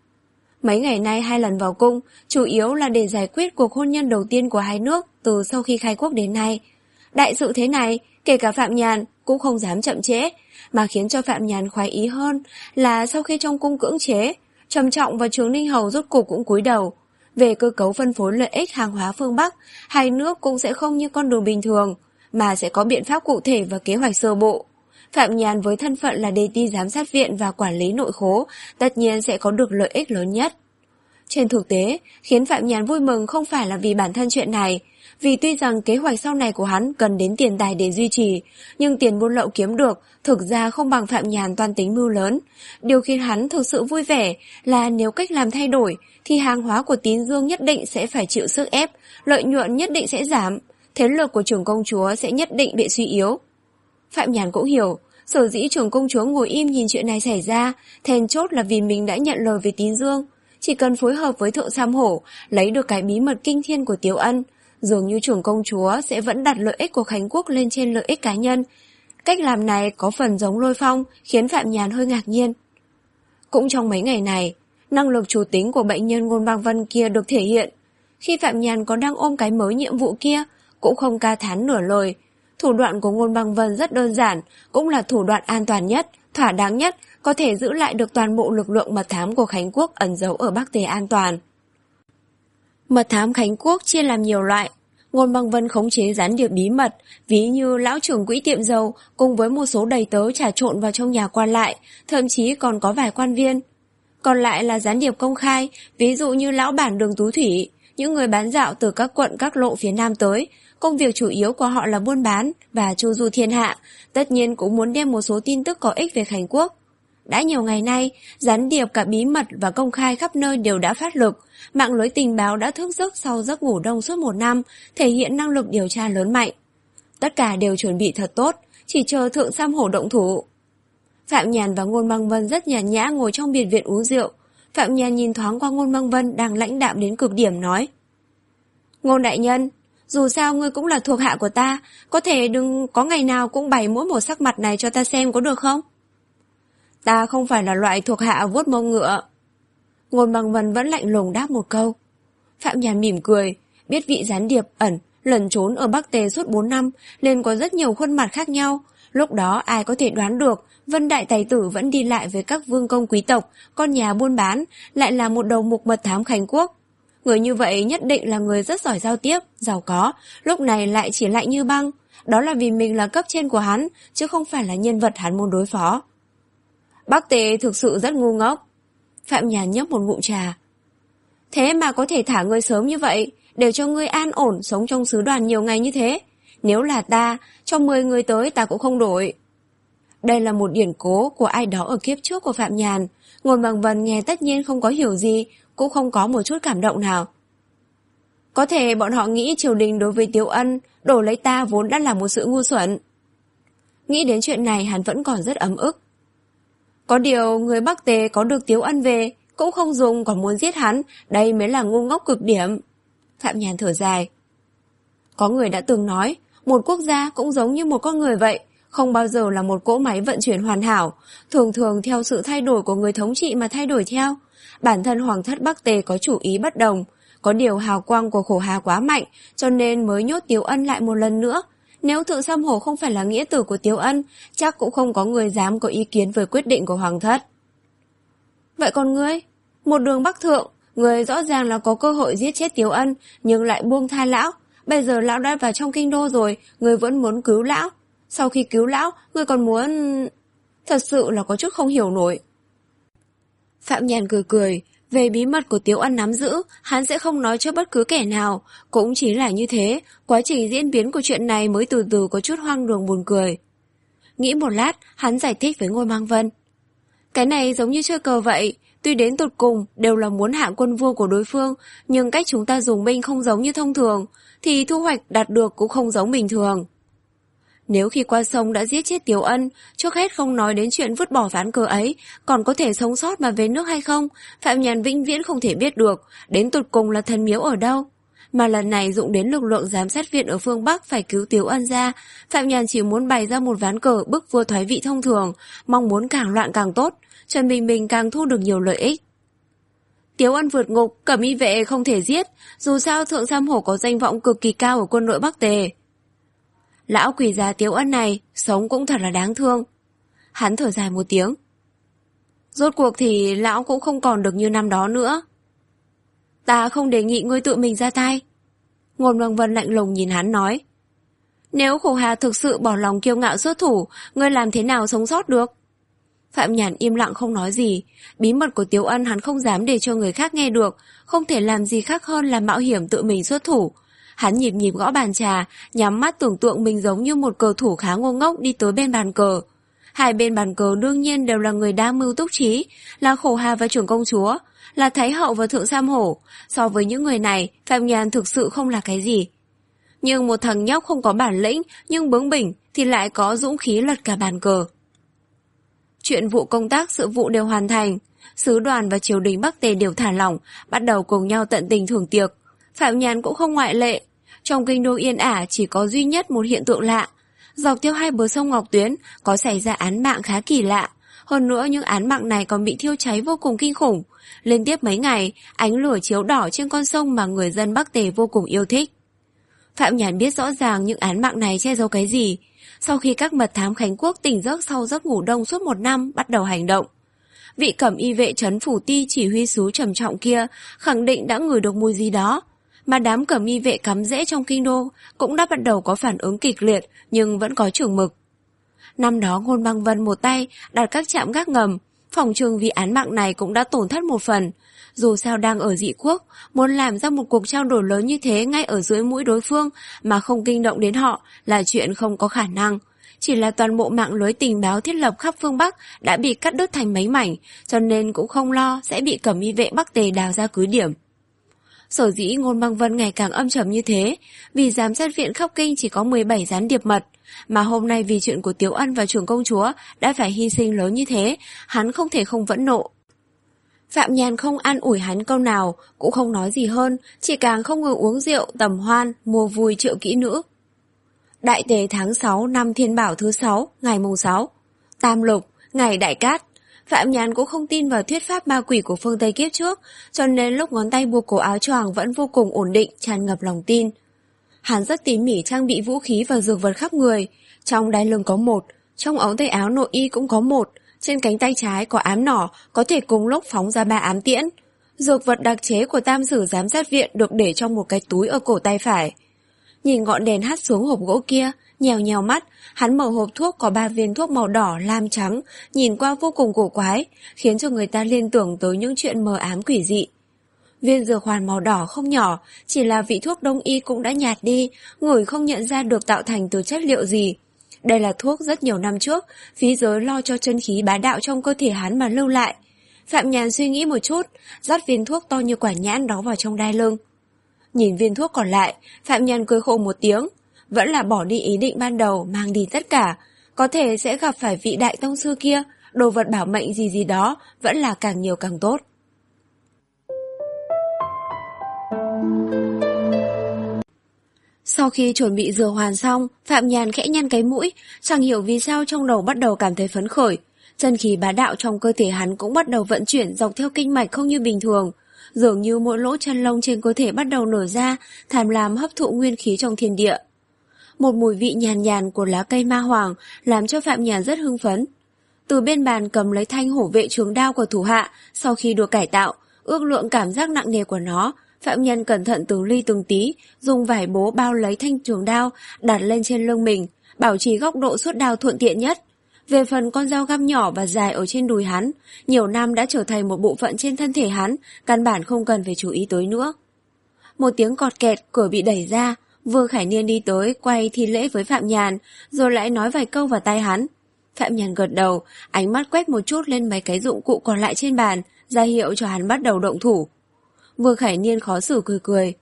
Mấy ngày nay hai lần vào cung, chủ yếu là để giải quyết cuộc hôn nhân đầu tiên của hai nước từ sau khi khai quốc đến nay. Đại sự thế này, kể cả Phạm Nhàn cũng không dám chậm trễ, mà khiến cho Phạm Nhàn khoái ý hơn là sau khi trong cung cưỡng chế, Trầm Trọng và Trường Ninh Hầu rốt cục cũng cúi đầu. Về cơ cấu phân phối lợi ích hàng hóa phương Bắc, hai nước cũng sẽ không như con đường bình thường, mà sẽ có biện pháp cụ thể và kế hoạch sơ bộ. Phạm Nhàn với thân phận là đề ti giám sát viện và quản lý nội khố, tất nhiên sẽ có được lợi ích lớn nhất. Trên thực tế, khiến Phạm Nhàn vui mừng không phải là vì bản thân chuyện này, vì tuy rằng kế hoạch sau này của hắn cần đến tiền tài để duy trì, nhưng tiền buôn lậu kiếm được thực ra không bằng Phạm Nhàn toan tính mưu lớn. Điều khiến hắn thực sự vui vẻ là nếu cách làm thay đổi, thì hàng hóa của Tín Dương nhất định sẽ phải chịu sức ép, lợi nhuận nhất định sẽ giảm, thế lực của trưởng công chúa sẽ nhất định bị suy yếu. Phạm Nhàn cũng hiểu, sở dĩ trưởng công chúa ngồi im nhìn chuyện này xảy ra, then chốt là vì mình đã nhận lời về Tín Dương. Chỉ cần phối hợp với Thượng Sam Hổ, lấy được cái bí mật kinh thiên của Tiếu Ân, dường như trưởng công chúa sẽ vẫn đặt lợi ích của Khánh Quốc lên trên lợi ích cá nhân. Cách làm này có phần giống Lôi Phong, khiến Phạm Nhàn hơi ngạc nhiên. Cũng trong mấy ngày này, năng lực chủ tính của bệnh nhân Ngôn Băng Vân kia được thể hiện. Khi Phạm Nhàn có đang ôm cái mới nhiệm vụ kia, cũng không ca thán nửa lời. Thủ đoạn của Ngôn Băng Vân rất đơn giản, cũng là thủ đoạn an toàn nhất, thỏa đáng nhất, có thể giữ lại được toàn bộ lực lượng mật thám của Khánh Quốc ẩn giấu ở Bắc Tề an toàn. Mật thám Khánh Quốc chia làm nhiều loại. Ngôn Băng Vân khống chế gián điệp bí mật, ví như lão trưởng quỹ tiệm dầu cùng với một số đầy tớ trà trộn vào trong nhà quan lại, thậm chí còn có vài quan viên. Còn lại là gián điệp công khai, ví dụ như lão bản Đường Tú Thủy, những người bán dạo từ các quận các lộ phía Nam tới. Công việc chủ yếu của họ là buôn bán và chu du thiên hạ, tất nhiên cũng muốn đem một số tin tức có ích về Khánh Quốc. Đã nhiều ngày nay, gián điệp cả bí mật và công khai khắp nơi đều đã phát lực, mạng lưới tình báo đã thức giấc sau giấc ngủ đông suốt một năm, thể hiện năng lực điều tra lớn mạnh. Tất cả đều chuẩn bị thật tốt, chỉ chờ Thượng Sam Hổ động thủ. Phạm Nhàn và Ngôn Băng Vân rất nhàn nhã ngồi trong biệt viện uống rượu. Phạm Nhàn nhìn thoáng qua Ngôn Băng Vân đang lãnh đạm đến cực điểm nói: Ngôn đại nhân, dù sao ngươi cũng là thuộc hạ của ta, có thể đừng có ngày nào cũng bày mỗi một sắc mặt này cho ta xem có được không? Ta không phải là loại thuộc hạ vuốt mông ngựa. Ngôn Băng Vân vẫn lạnh lùng đáp một câu. Phạm Nhàn mỉm cười, biết vị gián điệp ẩn, lẩn trốn ở Bắc Tề suốt bốn năm, nên có rất nhiều khuôn mặt khác nhau. Lúc đó ai có thể đoán được Vân Đại Tài Tử vẫn đi lại với các vương công quý tộc, con nhà buôn bán, lại là một đầu mục mật thám Khánh Quốc. Người như vậy nhất định là người rất giỏi giao tiếp, giàu có, lúc này lại chỉ lạnh như băng. Đó là vì mình là cấp trên của hắn, chứ không phải là nhân vật hắn muốn đối phó. Bắc Tề thực sự rất ngu ngốc. Phạm Nhàn nhấp một ngụm trà. Thế mà có thể thả ngươi sớm như vậy, để cho ngươi an ổn sống trong sứ đoàn nhiều ngày như thế. Nếu là ta, cho mười người tới ta cũng không đổi. Đây là một điển cố của ai đó ở kiếp trước của Phạm Nhàn. Ngôn Bằng Vân nghe tất nhiên không có hiểu gì, cũng không có một chút cảm động nào. Có thể bọn họ nghĩ triều đình đối với Tiếu Ân đổi lấy ta vốn đã là một sự ngu xuẩn. Nghĩ đến chuyện này hắn vẫn còn rất ấm ức. Có điều người Bắc Tề có được Tiếu Ân về cũng không dùng, còn muốn giết hắn, đây mới là ngu ngốc cực điểm. Phạm Nhàn thở dài. Có người đã từng nói, một quốc gia cũng giống như một con người vậy, không bao giờ là một cỗ máy vận chuyển hoàn hảo, thường thường theo sự thay đổi của người thống trị mà thay đổi theo. Bản thân Hoàng thất Bắc Tề có chủ ý bất đồng, có điều hào quang của Khổ Hà quá mạnh, cho nên mới nhốt Tiếu Ân lại một lần nữa. Nếu Thượng Sam Hổ không phải là nghĩa tử của Tiếu Ân, chắc cũng không có người dám có ý kiến với quyết định của Hoàng thất. Vậy còn ngươi? Một đường Bắc Thượng, ngươi rõ ràng là có cơ hội giết chết Tiếu Ân, nhưng lại buông tha lão. Bây giờ lão đã vào trong kinh đô rồi, ngươi vẫn muốn cứu lão. Sau khi cứu lão, ngươi còn muốn... Thật sự là có chút không hiểu nổi. Phạm Nhàn cười cười. Về bí mật của Tiếu Ân nắm giữ, hắn sẽ không nói cho bất cứ kẻ nào. Cũng chỉ là như thế, quá trình diễn biến của chuyện này mới từ từ có chút hoang đường buồn cười. Nghĩ một lát, hắn giải thích với Ngôi Mang Vân. Cái này giống như chơi cờ vậy, tuy đến tột cùng đều là muốn hạ quân vua của đối phương, nhưng cách chúng ta dùng binh không giống như thông thường, thì thu hoạch đạt được cũng không giống bình thường. Nếu khi qua sông đã giết chết Tiếu Ân, trước hết không nói đến chuyện vứt bỏ ván cờ ấy, còn có thể sống sót mà về nước hay không, Phạm Nhàn vĩnh viễn không thể biết được, đến tột cùng là thần miếu ở đâu. Mà lần này dụng đến lực lượng giám sát viện ở phương Bắc phải cứu Tiếu Ân ra, Phạm Nhàn chỉ muốn bày ra một ván cờ bức vua thoái vị thông thường, mong muốn càng loạn càng tốt, Trần Bình Bình càng thu được nhiều lợi ích. Tiếu Ân vượt ngục, Cẩm Y vệ không thể giết, dù sao Thượng Sam Hổ có danh vọng cực kỳ cao ở quân đội Bắc Tề. Lão quỷ già Tiếu Ân này, sống cũng thật là đáng thương. Hắn thở dài một tiếng. Rốt cuộc thì lão cũng không còn được như năm đó nữa. Ta không đề nghị ngươi tự mình ra tay. Ngôn Bằng Vân lạnh lùng nhìn hắn nói. Nếu Khổ Hà thực sự bỏ lòng kiêu ngạo xuất thủ, ngươi làm thế nào sống sót được? Phạm Nhàn im lặng không nói gì. Bí mật của Tiếu Ân hắn không dám để cho người khác nghe được, không thể làm gì khác hơn là mạo hiểm tự mình xuất thủ. Hắn nhịp nhịp gõ bàn trà, nhắm mắt tưởng tượng mình giống như một cờ thủ khá ngu ngốc đi tới bên bàn cờ. Hai bên bàn cờ đương nhiên đều là người đa mưu túc trí, là Khổ Hà và trưởng công chúa, là Thái Hậu và Thượng Sam Hổ. So với những người này, Phạm Nhàn thực sự không là cái gì. Nhưng một thằng nhóc không có bản lĩnh nhưng bướng bỉnh thì lại có dũng khí lật cả bàn cờ. Chuyện vụ công tác sự vụ đều hoàn thành, sứ đoàn và triều đình Bắc Tề đều thả lỏng, bắt đầu cùng nhau tận tình thưởng tiệc. Phạm Nhàn cũng không ngoại lệ. Trong kinh đô yên ả chỉ có duy nhất một hiện tượng lạ. Dọc theo hai bờ sông Ngọc Tuyến có xảy ra án mạng khá kỳ lạ. Hơn nữa những án mạng này còn bị thiêu cháy vô cùng kinh khủng. Liên tiếp mấy ngày, ánh lửa chiếu đỏ trên con sông mà người dân Bắc Tề vô cùng yêu thích. Phạm Nhàn biết rõ ràng những án mạng này che giấu cái gì. Sau khi các mật thám Khánh Quốc tỉnh giấc sau giấc ngủ đông suốt một năm bắt đầu hành động. Vị Cẩm Y vệ trấn Phủ Ti chỉ huy sứ trầm trọng kia khẳng định đã ngửi được mùi gì đó. Mà đám Cẩm Y vệ cắm rễ trong kinh đô cũng đã bắt đầu có phản ứng kịch liệt nhưng vẫn có chừng mực. Năm đó Ngôn Băng Vân một tay đặt các trạm gác ngầm, phòng trừng vì án mạng này cũng đã tổn thất một phần. Dù sao đang ở dị quốc, muốn làm ra một cuộc trao đổi lớn như thế ngay ở dưới mũi đối phương mà không kinh động đến họ là chuyện không có khả năng. Chỉ là toàn bộ mạng lưới tình báo thiết lập khắp phương Bắc đã bị cắt đứt thành mấy mảnh, cho nên cũng không lo sẽ bị Cẩm Y vệ Bắc Tề đào ra cứ điểm. Sở dĩ Ngôn Băng Vân ngày càng âm trầm như thế, vì giám sát viện khắp kinh chỉ có mười bảy gián điệp mật, mà hôm nay vì chuyện của Tiếu Ân và trưởng công chúa đã phải hy sinh lớn như thế, hắn không thể không vẫn nộ. Phạm Nhàn không an ủi hắn câu nào, cũng không nói gì hơn, chỉ càng không ngừng uống rượu, tầm hoan, mua vui triệu kỹ nữ. Đại tề tháng sáu năm Thiên Bảo thứ sáu, ngày mùng sáu. Tam lục, ngày đại cát. Phạm Nhàn cũng không tin vào thuyết pháp ma quỷ của phương Tây kiếp trước, cho nên lúc ngón tay buộc cổ áo choàng vẫn vô cùng ổn định, tràn ngập lòng tin. Hắn rất tỉ mỉ trang bị vũ khí và dược vật khắp người, trong đai lưng có một, trong ống tay áo nội y cũng có một, trên cánh tay trái có ám nỏ, có thể cùng lúc phóng ra ba ám tiễn. Dược vật đặc chế của Tam Sử giám sát viện được để trong một cái túi ở cổ tay phải. Nhìn ngọn đèn hắt xuống hộp gỗ kia, nhèo nhèo mắt, hắn mở hộp thuốc có ba viên thuốc màu đỏ, lam trắng, nhìn qua vô cùng cổ quái, khiến cho người ta liên tưởng tới những chuyện mờ ám quỷ dị. Viên dược hoàn màu đỏ không nhỏ, chỉ là vị thuốc đông y cũng đã nhạt đi, ngửi không nhận ra được tạo thành từ chất liệu gì. Đây là thuốc rất nhiều năm trước, phí giới lo cho chân khí bá đạo trong cơ thể hắn mà lưu lại. Phạm Nhàn suy nghĩ một chút, rót viên thuốc to như quả nhãn đó vào trong đai lưng. Nhìn viên thuốc còn lại, Phạm Nhàn cười khổ một tiếng, vẫn là bỏ đi ý định ban đầu, mang đi tất cả. Có thể sẽ gặp phải vị đại tông sư kia, đồ vật bảo mệnh gì gì đó, vẫn là càng nhiều càng tốt. Sau khi chuẩn bị dừa hoàn xong, Phạm Nhàn khẽ nhăn cái mũi, chẳng hiểu vì sao trong đầu bắt đầu cảm thấy phấn khởi. Chân khí bá đạo trong cơ thể hắn cũng bắt đầu vận chuyển dọc theo kinh mạch không như bình thường. Dường như mỗi lỗ chân lông trên cơ thể bắt đầu nở ra, tham lam hấp thụ nguyên khí trong thiên địa. Một mùi vị nhàn nhàn của lá cây ma hoàng làm cho Phạm Nhàn rất hưng phấn. Từ bên bàn cầm lấy thanh hổ vệ trường đao của thủ hạ, sau khi được cải tạo, ước lượng cảm giác nặng nề của nó, Phạm Nhân cẩn thận từng ly từng tí, dùng vải bố bao lấy thanh trường đao, đặt lên trên lưng mình, bảo trì góc độ suốt đao thuận tiện nhất. Về phần con dao găm nhỏ và dài ở trên đùi hắn, nhiều năm đã trở thành một bộ phận trên thân thể hắn, căn bản không cần phải chú ý tới nữa. Một tiếng cọt kẹt, cửa bị đẩy ra, Vương Khải Niên đi tới, quay thi lễ với Phạm Nhàn, rồi lại nói vài câu vào tai hắn. Phạm Nhàn gật đầu, ánh mắt quét một chút lên mấy cái dụng cụ còn lại trên bàn, ra hiệu cho hắn bắt đầu động thủ. Vương Khải Niên khó xử cười cười.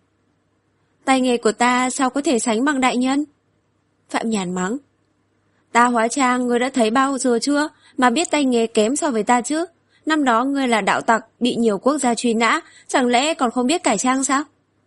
Tay nghề của ta sao có thể sánh bằng đại nhân? Phạm Nhàn mắng. Ta hóa trang ngươi đã thấy bao giờ chưa, mà biết tay nghề kém so với ta chứ? Năm đó ngươi là đạo tặc, bị nhiều quốc gia truy nã, chẳng lẽ còn không biết cải trang sao?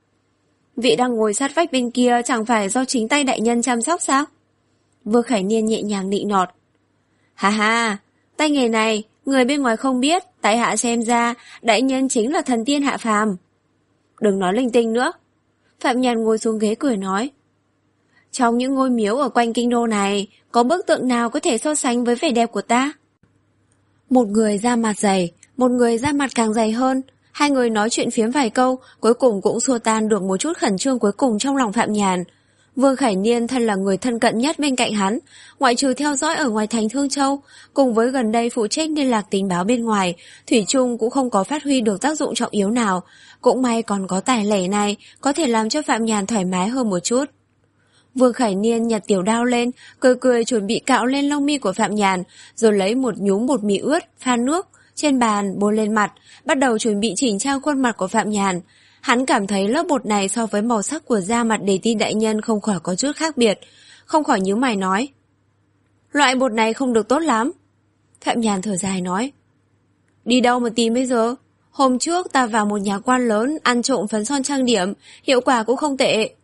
Vị đang ngồi sát vách bên kia chẳng phải do chính tay đại nhân chăm sóc sao? Vương Khải Niên nhẹ nhàng nịnh nọt. Hà hà, tay nghề này, người bên ngoài không biết, tại hạ xem ra, đại nhân chính là thần tiên hạ phàm. Đừng nói linh tinh nữa. Phạm Nhàn ngồi xuống ghế cười nói. Trong những ngôi miếu ở quanh kinh đô này, có bức tượng nào có thể so sánh với vẻ đẹp của ta? Một người da mặt dày, một người da mặt càng dày hơn. Hai người nói chuyện phiếm vài câu, cuối cùng cũng xua tan được một chút khẩn trương cuối cùng trong lòng Phạm Nhàn. Vương Khải Niên thân là người thân cận nhất bên cạnh hắn, ngoại trừ theo dõi ở ngoài thành Thương Châu, cùng với gần đây phụ trách liên lạc tình báo bên ngoài, thủy chung cũng không có phát huy được tác dụng trọng yếu nào. Cũng may còn có tài lẻ này, có thể làm cho Phạm Nhàn thoải mái hơn một chút. Vương Khải Niên nhặt tiểu đao lên, cười cười chuẩn bị cạo lên lông mi của Phạm Nhàn, rồi lấy một nhúm bột mì ướt, pha nước, trên bàn bôi lên mặt, bắt đầu chuẩn bị chỉnh trang khuôn mặt của Phạm Nhàn. Hắn cảm thấy lớp bột này so với màu sắc của da mặt đề ti đại nhân không khỏi có chút khác biệt, không khỏi nhíu mày nói. Loại bột này không được tốt lắm. Phạm Nhàn thở dài nói. Đi đâu mà tìm bây giờ? Hôm trước ta vào một nhà quan lớn ăn trộm phấn son trang điểm, hiệu quả cũng không tệ.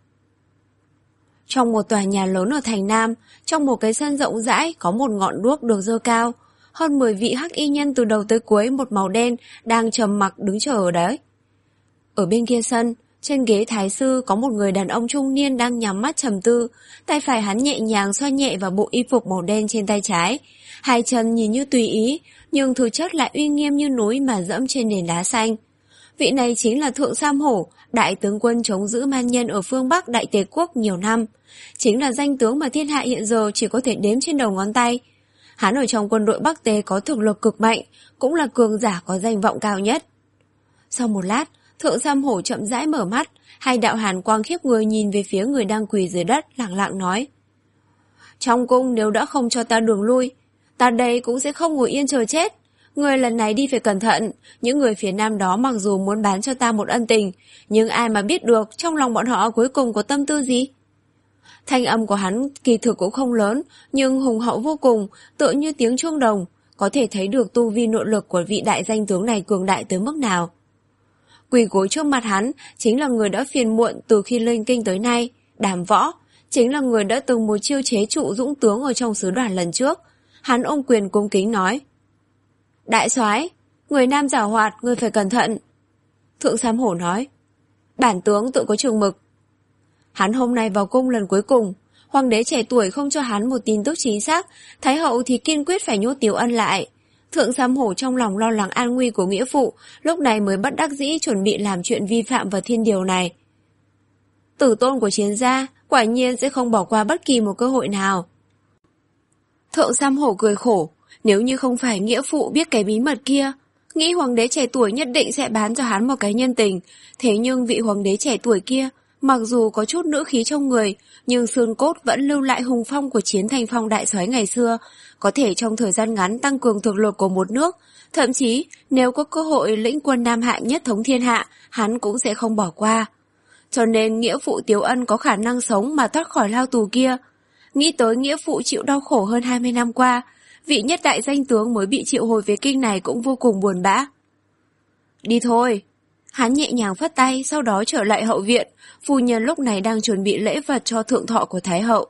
Trong một tòa nhà lớn ở thành Nam, trong một cái sân rộng rãi có một ngọn đuốc được giơ cao. Hơn mười vị hắc y nhân từ đầu tới cuối một màu đen đang trầm mặc đứng chờ ở đấy. Ở bên kia sân, trên ghế thái sư có một người đàn ông trung niên đang nhắm mắt trầm tư, tay phải hắn nhẹ nhàng xoa nhẹ vào bộ y phục màu đen trên tay trái. Hai chân nhìn như tùy ý, nhưng thực chất lại uy nghiêm như núi mà dẫm trên nền đá xanh. Vị này chính là Thượng Sam Hổ, đại tướng quân chống giữ man nhân ở phương Bắc Đại Tề Quốc nhiều năm. Chính là danh tướng mà thiên hạ hiện giờ chỉ có thể đếm trên đầu ngón tay. Hắn ở trong quân đội Bắc Tề có thực lực cực mạnh, cũng là cường giả có danh vọng cao nhất. Sau một lát, Thượng Sam Hổ chậm rãi mở mắt, hai đạo hàn quang khiếp người nhìn về phía người đang quỳ dưới đất, lẳng lặng nói. Trong cung nếu đã không cho ta đường lui, ta đây cũng sẽ không ngồi yên chờ chết. Người lần này đi phải cẩn thận, những người phía Nam đó mặc dù muốn bán cho ta một ân tình, nhưng ai mà biết được trong lòng bọn họ cuối cùng có tâm tư gì? Thanh âm của hắn kỳ thực cũng không lớn, nhưng hùng hậu vô cùng, tựa như tiếng chuông đồng, có thể thấy được tu vi nội lực của vị đại danh tướng này cường đại tới mức nào. Quỳ gối trước mặt hắn chính là người đã phiền muộn từ khi lên kinh tới nay, Đàm Võ, chính là người đã từng một chiêu chế trụ dũng tướng ở trong sứ đoàn lần trước. Hắn ôm quyền cung kính nói. Đại soái, người Nam giảo hoạt, người phải cẩn thận. Thượng Sam Hổ nói. Bản tướng tự có chừng mực. Hắn hôm nay vào cung lần cuối cùng, hoàng đế trẻ tuổi không cho hắn một tin tức chính xác, thái hậu thì kiên quyết phải nhốt Tiểu Ân lại. Thượng Sam Hổ trong lòng lo lắng an nguy của nghĩa phụ, lúc này mới bất đắc dĩ chuẩn bị làm chuyện vi phạm vào thiên điều này. Tử tôn của chiến gia quả nhiên sẽ không bỏ qua bất kỳ một cơ hội nào. Thượng Sam Hổ cười khổ, nếu như không phải nghĩa phụ biết cái bí mật kia, nghĩ hoàng đế trẻ tuổi nhất định sẽ bán cho hắn một cái nhân tình. Thế nhưng vị hoàng đế trẻ tuổi kia, mặc dù có chút nữ khí trong người, nhưng xương cốt vẫn lưu lại hùng phong của chiến thành phong đại soái ngày xưa, có thể trong thời gian ngắn tăng cường thực lực của một nước. Thậm chí, nếu có cơ hội lĩnh quân Nam Hạ nhất thống thiên hạ, hắn cũng sẽ không bỏ qua. Cho nên nghĩa phụ Tiếu Ân có khả năng sống mà thoát khỏi lao tù kia. Nghĩ tới nghĩa phụ chịu đau khổ hơn hai mươi năm qua, vị nhất đại danh tướng mới bị triệu hồi về kinh này cũng vô cùng buồn bã. Đi thôi. Hắn nhẹ nhàng phất tay, sau đó trở lại hậu viện. Phu nhân lúc này đang chuẩn bị lễ vật cho thượng thọ của Thái hậu.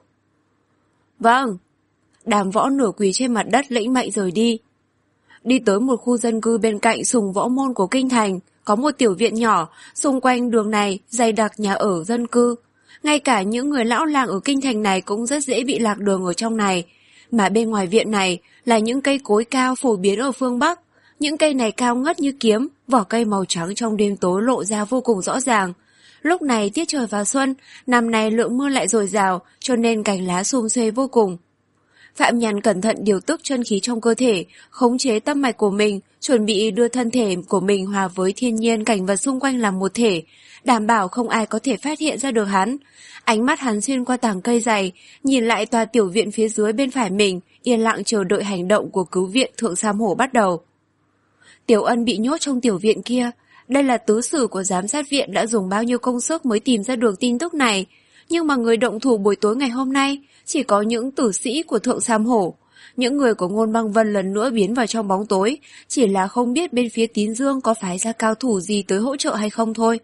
Vâng. Đàm Võ nửa quỳ trên mặt đất lĩnh mệnh rời đi. Đi tới một khu dân cư bên cạnh Sùng Võ Môn của kinh thành, có một tiểu viện nhỏ, xung quanh đường này dày đặc nhà ở dân cư. Ngay cả những người lão làng ở kinh thành này cũng rất dễ bị lạc đường ở trong này. Mà bên ngoài viện này là những cây cối cao phổ biến ở phương Bắc. Những cây này cao ngất như kiếm, vỏ cây màu trắng trong đêm tối lộ ra vô cùng rõ ràng. Lúc này tiết trời vào xuân, năm nay lượng mưa lại dồi dào, cho nên cành lá xum xuê vô cùng. Phạm Nhàn cẩn thận điều tức chân khí trong cơ thể, khống chế tâm mạch của mình, chuẩn bị đưa thân thể của mình hòa với thiên nhiên cảnh vật xung quanh làm một thể, đảm bảo không ai có thể phát hiện ra được hắn. Ánh mắt hắn xuyên qua tảng cây dày, nhìn lại tòa tiểu viện phía dưới bên phải mình, yên lặng chờ đợi hành động của cứu viện Thượng Sam Hổ bắt đầu. Tiểu Ân bị nhốt trong tiểu viện kia. Đây là tứ sử của giám sát viện đã dùng bao nhiêu công sức mới tìm ra được tin tức này. Nhưng mà người động thủ buổi tối ngày hôm nay chỉ có những tử sĩ của Thượng Sam Hổ. Những người của Ngôn Băng Vân lần nữa biến vào trong bóng tối, chỉ là không biết bên phía Tín Dương có phái ra cao thủ gì tới hỗ trợ hay không thôi.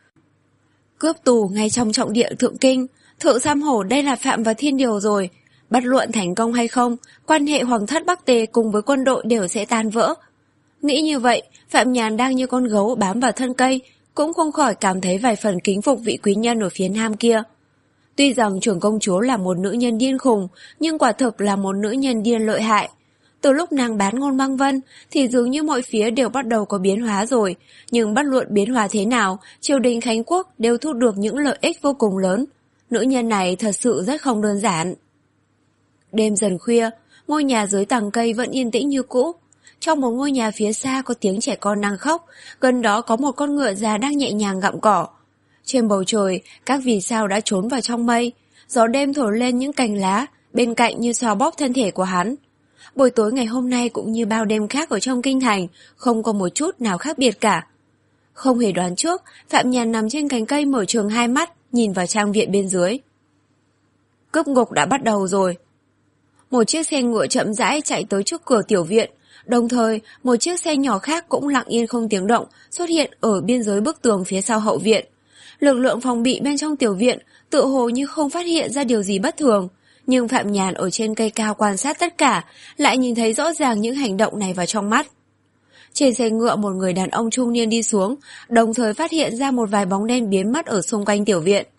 Cướp tù ngay trong trọng địa Thượng Kinh, Thượng Sam Hổ đây là phạm vào thiên điều rồi. Bất luận thành công hay không, quan hệ hoàng thất Bắc Tề cùng với quân đội đều sẽ tan vỡ. Nghĩ như vậy, Phạm Nhàn đang như con gấu bám vào thân cây, cũng không khỏi cảm thấy vài phần kính phục vị quý nhân ở phía nam kia. Tuy rằng trưởng công chúa là một nữ nhân điên khùng, nhưng quả thực là một nữ nhân điên lợi hại. Từ lúc nàng bán Ngôn Băng Vân thì dường như mọi phía đều bắt đầu có biến hóa rồi, nhưng bất luận biến hóa thế nào, triều đình Khánh Quốc đều thu được những lợi ích vô cùng lớn. Nữ nhân này thật sự rất không đơn giản. Đêm dần khuya, ngôi nhà dưới tàng cây vẫn yên tĩnh như cũ. Trong một ngôi nhà phía xa có tiếng trẻ con đang khóc, gần đó có một con ngựa già đang nhẹ nhàng gặm cỏ. Trên bầu trời, các vì sao đã trốn vào trong mây, gió đêm thổi lên những cành lá, bên cạnh như xoa bóp thân thể của hắn. Buổi tối ngày hôm nay cũng như bao đêm khác ở trong kinh thành, không có một chút nào khác biệt cả. Không hề đoán trước, Phạm Nhàn nằm trên cành cây mở trường hai mắt, nhìn vào trang viện bên dưới. Cướp ngục đã bắt đầu rồi. Một chiếc xe ngựa chậm rãi chạy tới trước cửa tiểu viện. Đồng thời, một chiếc xe nhỏ khác cũng lặng yên không tiếng động xuất hiện ở biên giới bức tường phía sau hậu viện. Lực lượng phòng bị bên trong tiểu viện tựa hồ như không phát hiện ra điều gì bất thường, nhưng Phạm Nhàn ở trên cây cao quan sát tất cả, lại nhìn thấy rõ ràng những hành động này vào trong mắt. Trên xe ngựa một người đàn ông trung niên đi xuống, đồng thời phát hiện ra một vài bóng đen biến mất ở xung quanh tiểu viện.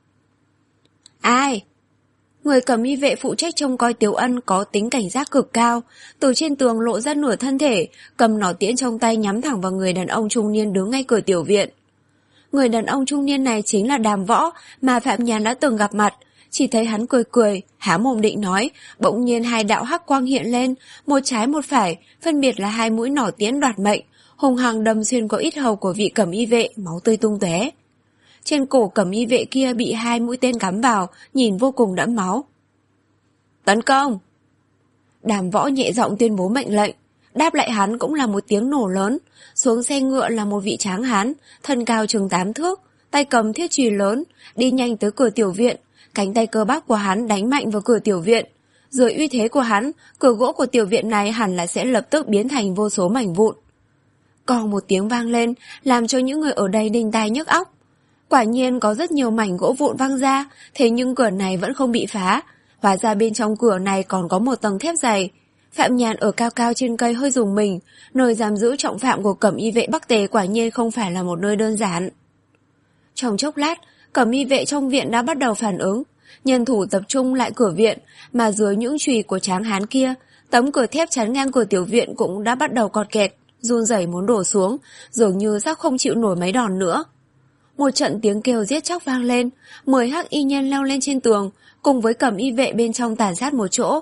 Ai? Người cầm y vệ phụ trách trông coi Tiếu Ân có tính cảnh giác cực cao, từ trên tường lộ ra nửa thân thể, cầm nỏ tiễn trong tay nhắm thẳng vào người đàn ông trung niên đứng ngay cửa tiểu viện. Người đàn ông trung niên này chính là Đàm Võ mà Phạm Nhàn đã từng gặp mặt, chỉ thấy hắn cười cười, há mồm định nói, bỗng nhiên hai đạo hắc quang hiện lên, một trái một phải, phân biệt là hai mũi nỏ tiễn đoạt mệnh, hùng hằng đâm xuyên qua yết hầu của vị cầm y vệ, máu tươi tung tóe. Trên cổ cầm y vệ kia bị hai mũi tên cắm vào, nhìn vô cùng đẫm máu. Tấn công! Đàm Võ nhẹ giọng tuyên bố mệnh lệnh, đáp lại hắn cũng là một tiếng nổ lớn. Xuống xe ngựa là một vị tráng hán, thân cao chừng tám thước, tay cầm thiết chùy lớn, đi nhanh tới cửa tiểu viện. Cánh tay cơ bắp của hắn đánh mạnh vào cửa tiểu viện. Dưới uy thế của hắn, cửa gỗ của tiểu viện này hẳn là sẽ lập tức biến thành vô số mảnh vụn. Còn một tiếng vang lên, làm cho những người ở đây đinh tai nhức óc. Quả nhiên có rất nhiều mảnh gỗ vụn văng ra, thế nhưng cửa này vẫn không bị phá. Hóa ra bên trong cửa này còn có một tầng thép dày. Phạm Nhàn ở cao cao trên cây hơi rùng mình, nơi giam giữ trọng phạm của cẩm y vệ Bắc Tề quả nhiên không phải là một nơi đơn giản. Trong chốc lát, cẩm y vệ trong viện đã bắt đầu phản ứng, nhân thủ tập trung lại cửa viện, mà dưới những chùy của tráng hán kia, tấm cửa thép chắn ngang cửa tiểu viện cũng đã bắt đầu cọt kẹt, run rẩy muốn đổ xuống, dường như sắp không chịu nổi mấy đòn nữa. Một trận tiếng kêu giết chóc vang lên, mười hắc y nhân leo lên trên tường, cùng với cẩm y vệ bên trong tàn sát một chỗ.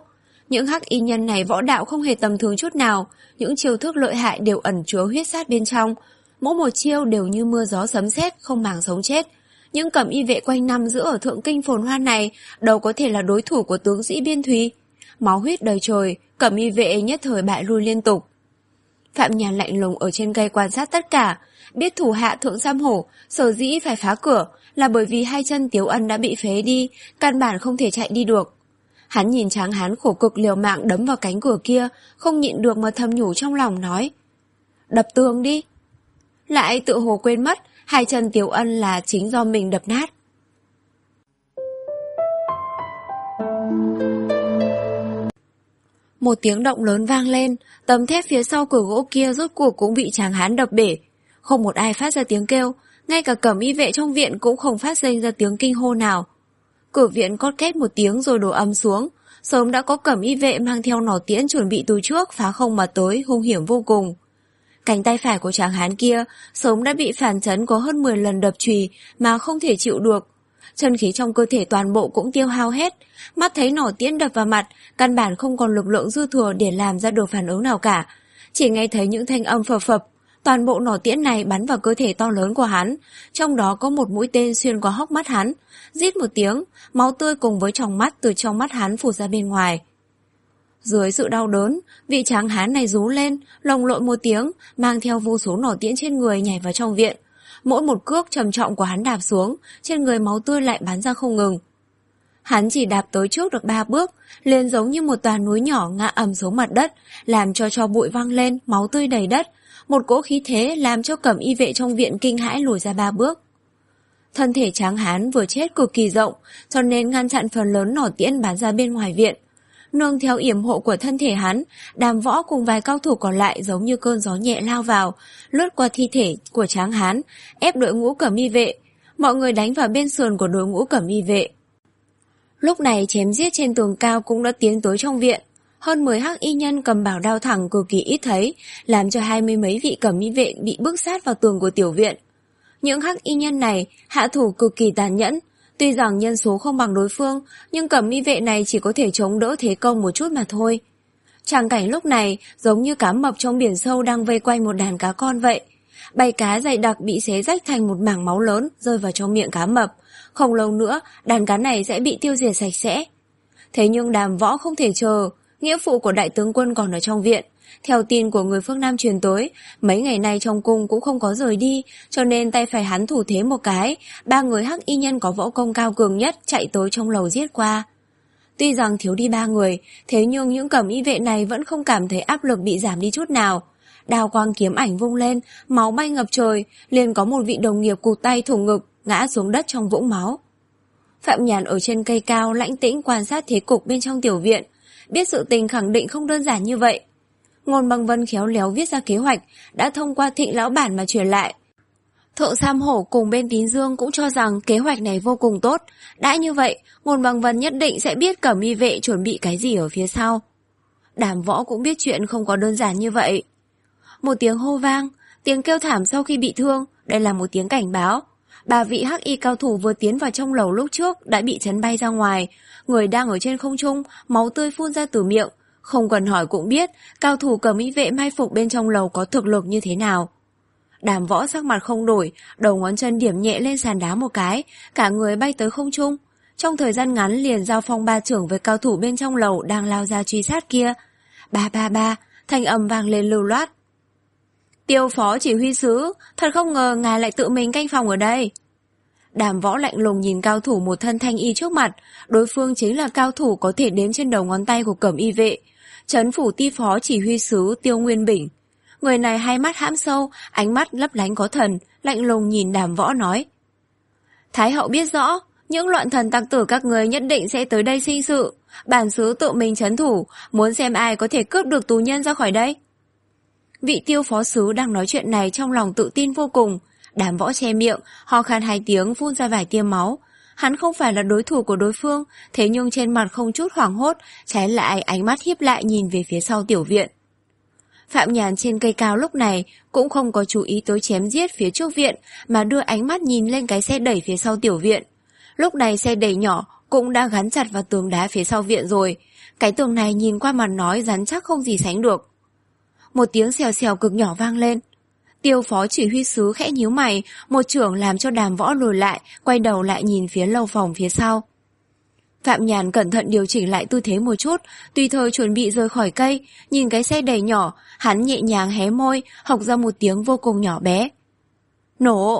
Những hắc y nhân này võ đạo không hề tầm thường chút nào, những chiêu thức lợi hại đều ẩn chứa huyết sát bên trong. Mỗi một chiêu đều như mưa gió sấm sét, không màng sống chết. Những cẩm y vệ quanh năm giữ ở thượng kinh phồn hoa này đâu có thể là đối thủ của tướng sĩ Biên Thùy. Máu huyết đầy trời, cẩm y vệ nhất thời bại lui liên tục. Phạm Nhàn lạnh lùng ở trên cây quan sát tất cả, biết thủ hạ Thượng Sam Hổ sở dĩ phải phá cửa là bởi vì hai chân Tiếu Ân đã bị phế đi, căn bản không thể chạy đi được. Hắn nhìn Tráng Hán khổ cực liều mạng đấm vào cánh cửa kia, không nhịn được mà thầm nhủ trong lòng nói: đập tường đi. Lại tự hồ quên mất hai chân Tiếu Ân là chính do mình đập nát. Một tiếng động lớn vang lên, tấm thép phía sau cửa gỗ kia rốt cuộc cũng bị Tráng Hán đập bể. Không một ai phát ra tiếng kêu, ngay cả cẩm y vệ trong viện cũng không phát sinh ra tiếng kinh hô nào. Cửa viện cót két một tiếng rồi đổ ầm xuống, sớm đã có cẩm y vệ mang theo nỏ tiễn chuẩn bị từ trước phá không mà tới, hung hiểm vô cùng. Cánh tay phải của Tráng Hán kia sớm đã bị phản chấn có hơn mười lần đập chùy mà không thể chịu được. Chân khí trong cơ thể toàn bộ cũng tiêu hao hết, mắt thấy nỏ tiễn đập vào mặt, căn bản không còn lực lượng dư thừa để làm ra được phản ứng nào cả. Chỉ nghe thấy những thanh âm phập phập, toàn bộ nỏ tiễn này bắn vào cơ thể to lớn của hắn, trong đó có một mũi tên xuyên qua hốc mắt hắn. Rít một tiếng, máu tươi cùng với tròng mắt từ trong mắt hắn phụt ra bên ngoài. Dưới sự đau đớn, vị Tráng Hán này rú lên, lồng lộn một tiếng, mang theo vô số nỏ tiễn trên người nhảy vào trong viện. Mỗi một cước trầm trọng của hắn đạp xuống, trên người máu tươi lại bắn ra không ngừng. Hắn chỉ đạp tới trước được ba bước, liền giống như một tòa núi nhỏ ngã ầm xuống mặt đất, làm cho tro bụi văng lên, máu tươi đầy đất. Một cỗ khí thế làm cho cẩm y vệ trong viện kinh hãi lùi ra ba bước. Thân thể Tráng Hán vừa chết cực kỳ rộng, cho nên ngăn chặn phần lớn nỏ tiễn bắn ra bên ngoài viện. Nương theo yểm hộ của thân thể hắn, Đàm Võ cùng vài cao thủ còn lại giống như cơn gió nhẹ lao vào, lướt qua thi thể của Tráng Hán, ép đội ngũ cẩm y vệ. Mọi người đánh vào bên sườn của đội ngũ cẩm y vệ. Lúc này chém giết trên tường cao cũng đã tiến tới trong viện. Hơn mười hắc y nhân cầm bảo đao thẳng cực kỳ ít thấy, làm cho hai mươi mấy vị cẩm y vệ bị bước sát vào tường của tiểu viện. Những hắc y nhân này hạ thủ cực kỳ tàn nhẫn, tuy rằng nhân số không bằng đối phương, nhưng cẩm y vệ này chỉ có thể chống đỡ thế công một chút mà thôi. Tràng cảnh lúc này giống như cá mập trong biển sâu đang vây quanh một đàn cá con vậy. Bầy cá dày đặc bị xé rách thành một mảng máu lớn rơi vào trong miệng cá mập. Không lâu nữa, đàn cá này sẽ bị tiêu diệt sạch sẽ. Thế nhưng Đàm Võ không thể chờ, nghĩa phụ của đại tướng quân còn ở trong viện. Theo tin của người phương Nam truyền tới, mấy ngày nay trong cung cũng không có rời đi, cho nên tay phải hắn thủ thế một cái, ba người hắc y nhân có võ công cao cường nhất chạy tới trong lầu giết qua. Tuy rằng thiếu đi ba người, thế nhưng những cẩm y vệ này vẫn không cảm thấy áp lực bị giảm đi chút nào. Đao quang kiếm ảnh vung lên, máu bay ngập trời, liền có một vị đồng nghiệp cụt tay thủng ngực, ngã xuống đất trong vũng máu. Phạm Nhàn ở trên cây cao lãnh tĩnh quan sát thế cục bên trong tiểu viện, biết sự tình khẳng định không đơn giản như vậy. Ngôn Băng Vân khéo léo viết ra kế hoạch, đã thông qua Thịnh lão bản mà truyền lại. Thượng Sam Hổ cùng bên Tín Dương cũng cho rằng kế hoạch này vô cùng tốt. Đã như vậy, Ngôn Băng Vân nhất định sẽ biết cẩm y vệ chuẩn bị cái gì ở phía sau. Đàm Võ cũng biết chuyện không có đơn giản như vậy. Một tiếng hô vang, tiếng kêu thảm sau khi bị thương, đây là một tiếng cảnh báo. Ba vị hắc y cao thủ vừa tiến vào trong lầu lúc trước đã bị chấn bay ra ngoài, người đang ở trên không trung, máu tươi phun ra từ miệng. Không cần hỏi cũng biết, cao thủ cẩm y vệ mai phục bên trong lầu có thực lực như thế nào. Đàm Võ sắc mặt không đổi, đầu ngón chân điểm nhẹ lên sàn đá một cái, cả người bay tới không trung. Trong thời gian ngắn liền giao phong ba trưởng với cao thủ bên trong lầu đang lao ra truy sát kia. Ba ba ba, thanh âm vang lên lưu loát. Tiêu phó chỉ huy sứ, thật không ngờ ngài lại tự mình canh phòng ở đây. Đàm Võ lạnh lùng nhìn cao thủ một thân thanh y trước mặt, đối phương chính là cao thủ có thể đếm trên đầu ngón tay của cẩm y vệ, trấn phủ ti phó chỉ huy sứ Tiêu Nguyên Bình. Người này hai mắt hãm sâu, ánh mắt lấp lánh có thần, lạnh lùng nhìn Đàm Võ nói. Thái hậu biết rõ, những loạn thần tặc tử các người nhất định sẽ tới đây sinh sự, bản xứ tự mình trấn thủ, muốn xem ai có thể cướp được tù nhân ra khỏi đây. Vị Tiêu phó sứ đang nói chuyện này trong lòng tự tin vô cùng. Đàm Võ che miệng, ho khan hai tiếng phun ra vài tia máu. Hắn không phải là đối thủ của đối phương, thế nhưng trên mặt không chút hoảng hốt, trái lại ánh mắt híp lại nhìn về phía sau tiểu viện. Phạm Nhàn trên cây cao lúc này cũng không có chú ý tới chém giết phía trước viện, mà đưa ánh mắt nhìn lên cái xe đẩy phía sau tiểu viện. Lúc này xe đẩy nhỏ cũng đã gắn chặt vào tường đá phía sau viện rồi. Cái tường này nhìn qua mà nói rắn chắc không gì sánh được. Một tiếng xèo xèo cực nhỏ vang lên. Tiêu phó chỉ huy sứ khẽ nhíu mày, một chưởng làm cho Đàm Võ lùi lại, quay đầu lại nhìn phía lâu phòng phía sau. Phạm Nhàn cẩn thận điều chỉnh lại tư thế một chút, tùy thời chuẩn bị rời khỏi cây, nhìn cái xe đầy nhỏ, hắn nhẹ nhàng hé môi, hộc ra một tiếng vô cùng nhỏ bé. Nổ!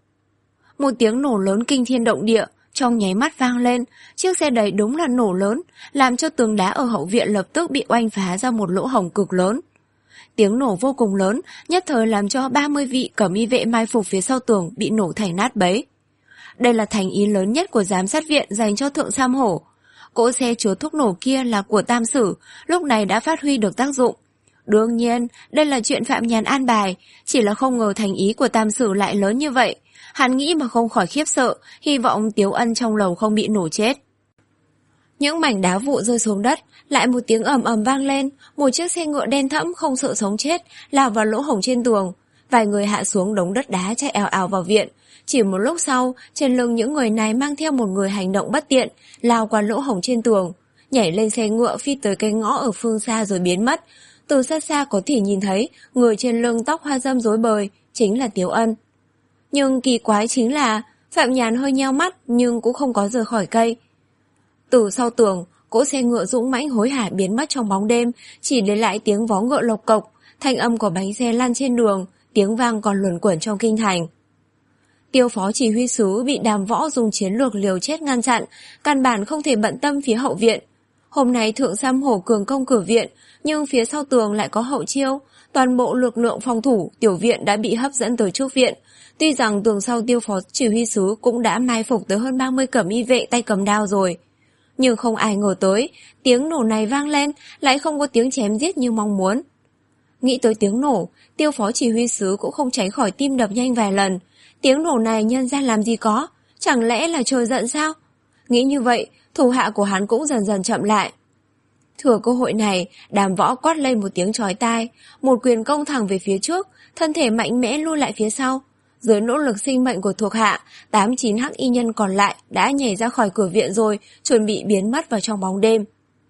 Một tiếng nổ lớn kinh thiên động địa, trong nháy mắt vang lên, chiếc xe đầy đúng là nổ lớn, làm cho tường đá ở hậu viện lập tức bị oanh phá ra một lỗ hổng cực lớn. Tiếng nổ vô cùng lớn, nhất thời làm cho ba mươi vị cẩm y vệ mai phục phía sau tường bị nổ thành nát bấy. Đây là thành ý lớn nhất của giám sát viện dành cho Thượng Sam Hổ. Cỗ xe chứa thuốc nổ kia là của Tam Sử, lúc này đã phát huy được tác dụng. Đương nhiên, đây là chuyện Phạm Nhàn an bài, chỉ là không ngờ thành ý của Tam Sử lại lớn như vậy. Hắn nghĩ mà không khỏi khiếp sợ, hy vọng Tiếu Ân trong lầu không bị nổ chết. Những mảnh đá vụn rơi xuống đất, lại một tiếng ầm ầm vang lên, một chiếc xe ngựa đen thẫm không sợ sống chết, lao vào lỗ hổng trên tường. Vài người hạ xuống đống đất đá chạy ào ào vào viện. Chỉ một lúc sau, trên lưng những người này mang theo một người hành động bất tiện, lao qua lỗ hổng trên tường, nhảy lên xe ngựa phi tới cái ngõ ở phương xa rồi biến mất. Từ xa xa có thể nhìn thấy người trên lưng tóc hoa râm rối bời, chính là Tiếu Ân. Nhưng kỳ quái chính là Phạm Nhàn hơi nheo mắt nhưng cũng không có rời khỏi cây. Từ sau tường, cỗ xe ngựa dũng mãnh hối hả biến mất trong bóng đêm, chỉ để lại tiếng vó ngựa lộc cộc, thanh âm của bánh xe lăn trên đường, tiếng vang còn luẩn quẩn trong kinh thành. Tiêu phó chỉ huy sứ bị Đàm Võ dùng chiến lược liều chết ngăn chặn, căn bản không thể bận tâm phía hậu viện. Hôm nay Thượng Sam Hổ cường công cửa viện, nhưng phía sau tường lại có hậu chiêu, toàn bộ lực lượng phòng thủ tiểu viện đã bị hấp dẫn tới trước viện. Tuy rằng tường sau Tiêu phó chỉ huy sứ cũng đã mai phục tới hơn ba mươi cẩm y vệ tay cầm đao rồi. Nhưng không ai ngờ tới, tiếng nổ này vang lên, lại không có tiếng chém giết như mong muốn. Nghĩ tới tiếng nổ, Tiêu phó chỉ huy sứ cũng không tránh khỏi tim đập nhanh vài lần. Tiếng nổ này nhân gian làm gì có, chẳng lẽ là trời giận sao? Nghĩ như vậy, thủ hạ của hắn cũng dần dần chậm lại. Thừa cơ hội này, Đàm Võ quát lên một tiếng chói tai, một quyền công thẳng về phía trước, thân thể mạnh mẽ lui lại phía sau. Dưới nỗ lực sinh mệnh của thuộc hạ, tám chín hắc y nhân còn lại đã nhảy ra khỏi cửa viện rồi, chuẩn bị biến mất vào trong bóng đêm.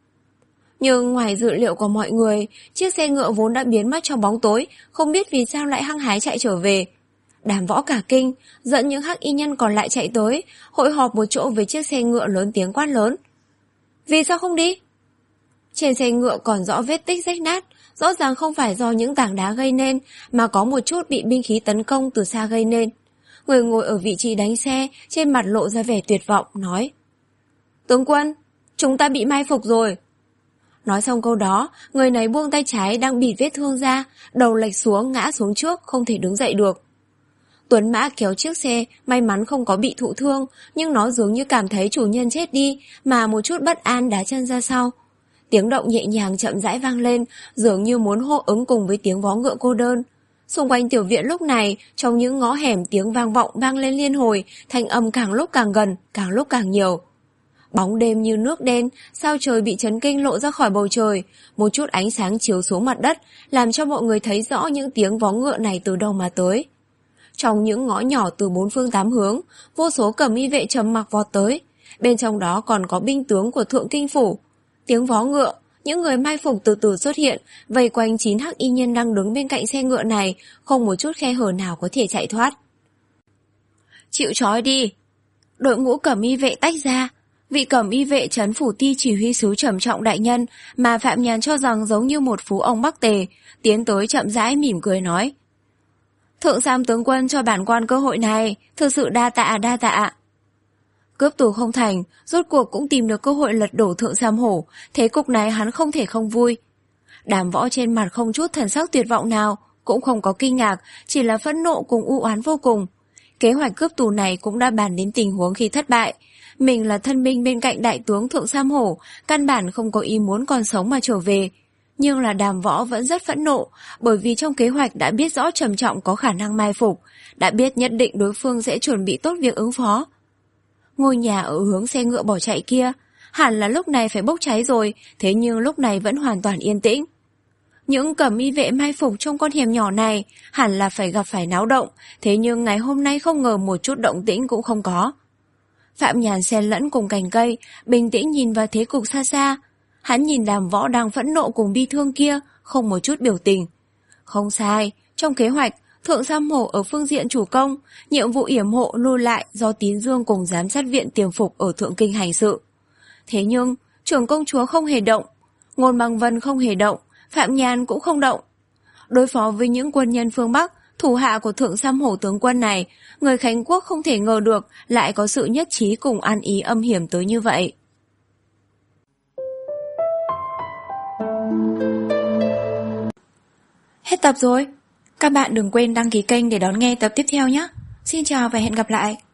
Nhưng ngoài dự liệu của mọi người, chiếc xe ngựa vốn đã biến mất trong bóng tối, không biết vì sao lại hăng hái chạy trở về. Đàm Võ cả kinh, dẫn những hắc y nhân còn lại chạy tới, hội họp một chỗ với chiếc xe ngựa lớn tiếng quát lớn. Vì sao không đi? Trên xe ngựa còn rõ vết tích rách nát, rõ ràng không phải do những tảng đá gây nên, mà có một chút bị binh khí tấn công từ xa gây nên. Người ngồi ở vị trí đánh xe, trên mặt lộ ra vẻ tuyệt vọng, nói. Tướng quân, chúng ta bị mai phục rồi. Nói xong câu đó, người này buông tay trái đang bịt vết thương ra, đầu lệch xuống ngã xuống trước, không thể đứng dậy được. Tuấn Mã kéo chiếc xe, may mắn không có bị thụ thương, nhưng nó dường như cảm thấy chủ nhân chết đi, mà một chút bất an đá chân ra sau. Tiếng động nhẹ nhàng chậm rãi vang lên, dường như muốn hô ứng cùng với tiếng vó ngựa cô đơn. Xung quanh tiểu viện lúc này, trong những ngõ hẻm tiếng vang vọng vang lên liên hồi, thanh âm càng lúc càng gần, càng lúc càng nhiều. Bóng đêm như nước đen, sao trời bị chấn kinh lộ ra khỏi bầu trời, một chút ánh sáng chiếu xuống mặt đất, làm cho mọi người thấy rõ những tiếng vó ngựa này từ đâu mà tới. Trong những ngõ nhỏ từ bốn phương tám hướng, vô số cẩm y vệ trầm mặc vọt tới, bên trong đó còn có binh tướng của Thượng Kinh Phủ. Tiếng vó ngựa, những người mai phục từ từ xuất hiện, vây quanh chín hắc y nhân đang đứng bên cạnh xe ngựa này, không một chút khe hở nào có thể chạy thoát. Chịu trói đi! Đội ngũ cẩm y vệ tách ra. Vị cẩm y vệ trấn phủ ti chỉ huy sứ trầm trọng đại nhân mà Phạm Nhàn cho rằng giống như một phú ông Bắc Tề, tiến tới chậm rãi mỉm cười nói. Thượng Sam tướng quân cho bản quan cơ hội này, thực sự đa tạ đa tạ. Cướp tù không thành, rốt cuộc cũng tìm được cơ hội lật đổ Thượng Sam Hổ, thế cục này hắn không thể không vui. Đàm Võ trên mặt không chút thần sắc tuyệt vọng nào, cũng không có kinh ngạc, chỉ là phẫn nộ cùng u oán vô cùng. Kế hoạch cướp tù này cũng đã bàn đến tình huống khi thất bại. Mình là thân binh bên cạnh đại tướng Thượng Sam Hổ, căn bản không có ý muốn còn sống mà trở về. Nhưng là Đàm Võ vẫn rất phẫn nộ, bởi vì trong kế hoạch đã biết rõ Trầm Trọng có khả năng mai phục, đã biết nhất định đối phương sẽ chuẩn bị tốt việc ứng phó. Ngôi nhà ở hướng xe ngựa bỏ chạy kia, hẳn là lúc này phải bốc cháy rồi, thế nhưng lúc này vẫn hoàn toàn yên tĩnh. Những cẩm y vệ mai phục trong con hẻm nhỏ này, hẳn là phải gặp phải náo động, thế nhưng ngày hôm nay không ngờ một chút động tĩnh cũng không có. Phạm Nhàn xen lẫn cùng cành cây, bình tĩnh nhìn vào thế cục xa xa. Hắn nhìn Đàm Võ đang phẫn nộ cùng bi thương kia, không một chút biểu tình. Không sai, trong kế hoạch, Thượng Sam Hổ ở phương diện chủ công, nhiệm vụ yểm hộ lưu lại do Tín Dương cùng giám sát viện tiềm phục ở Thượng Kinh hành sự. Thế nhưng, trưởng công chúa không hề động, Ngôn Băng Vân không hề động, Phạm Nhàn cũng không động. Đối phó với những quân nhân phương Bắc, thủ hạ của Thượng Sam Hổ tướng quân này, người Khánh Quốc không thể ngờ được lại có sự nhất trí cùng ăn ý âm hiểm tới như vậy. Hết tập rồi. Các bạn đừng quên đăng ký kênh để đón nghe tập tiếp theo nhé. Xin chào và hẹn gặp lại.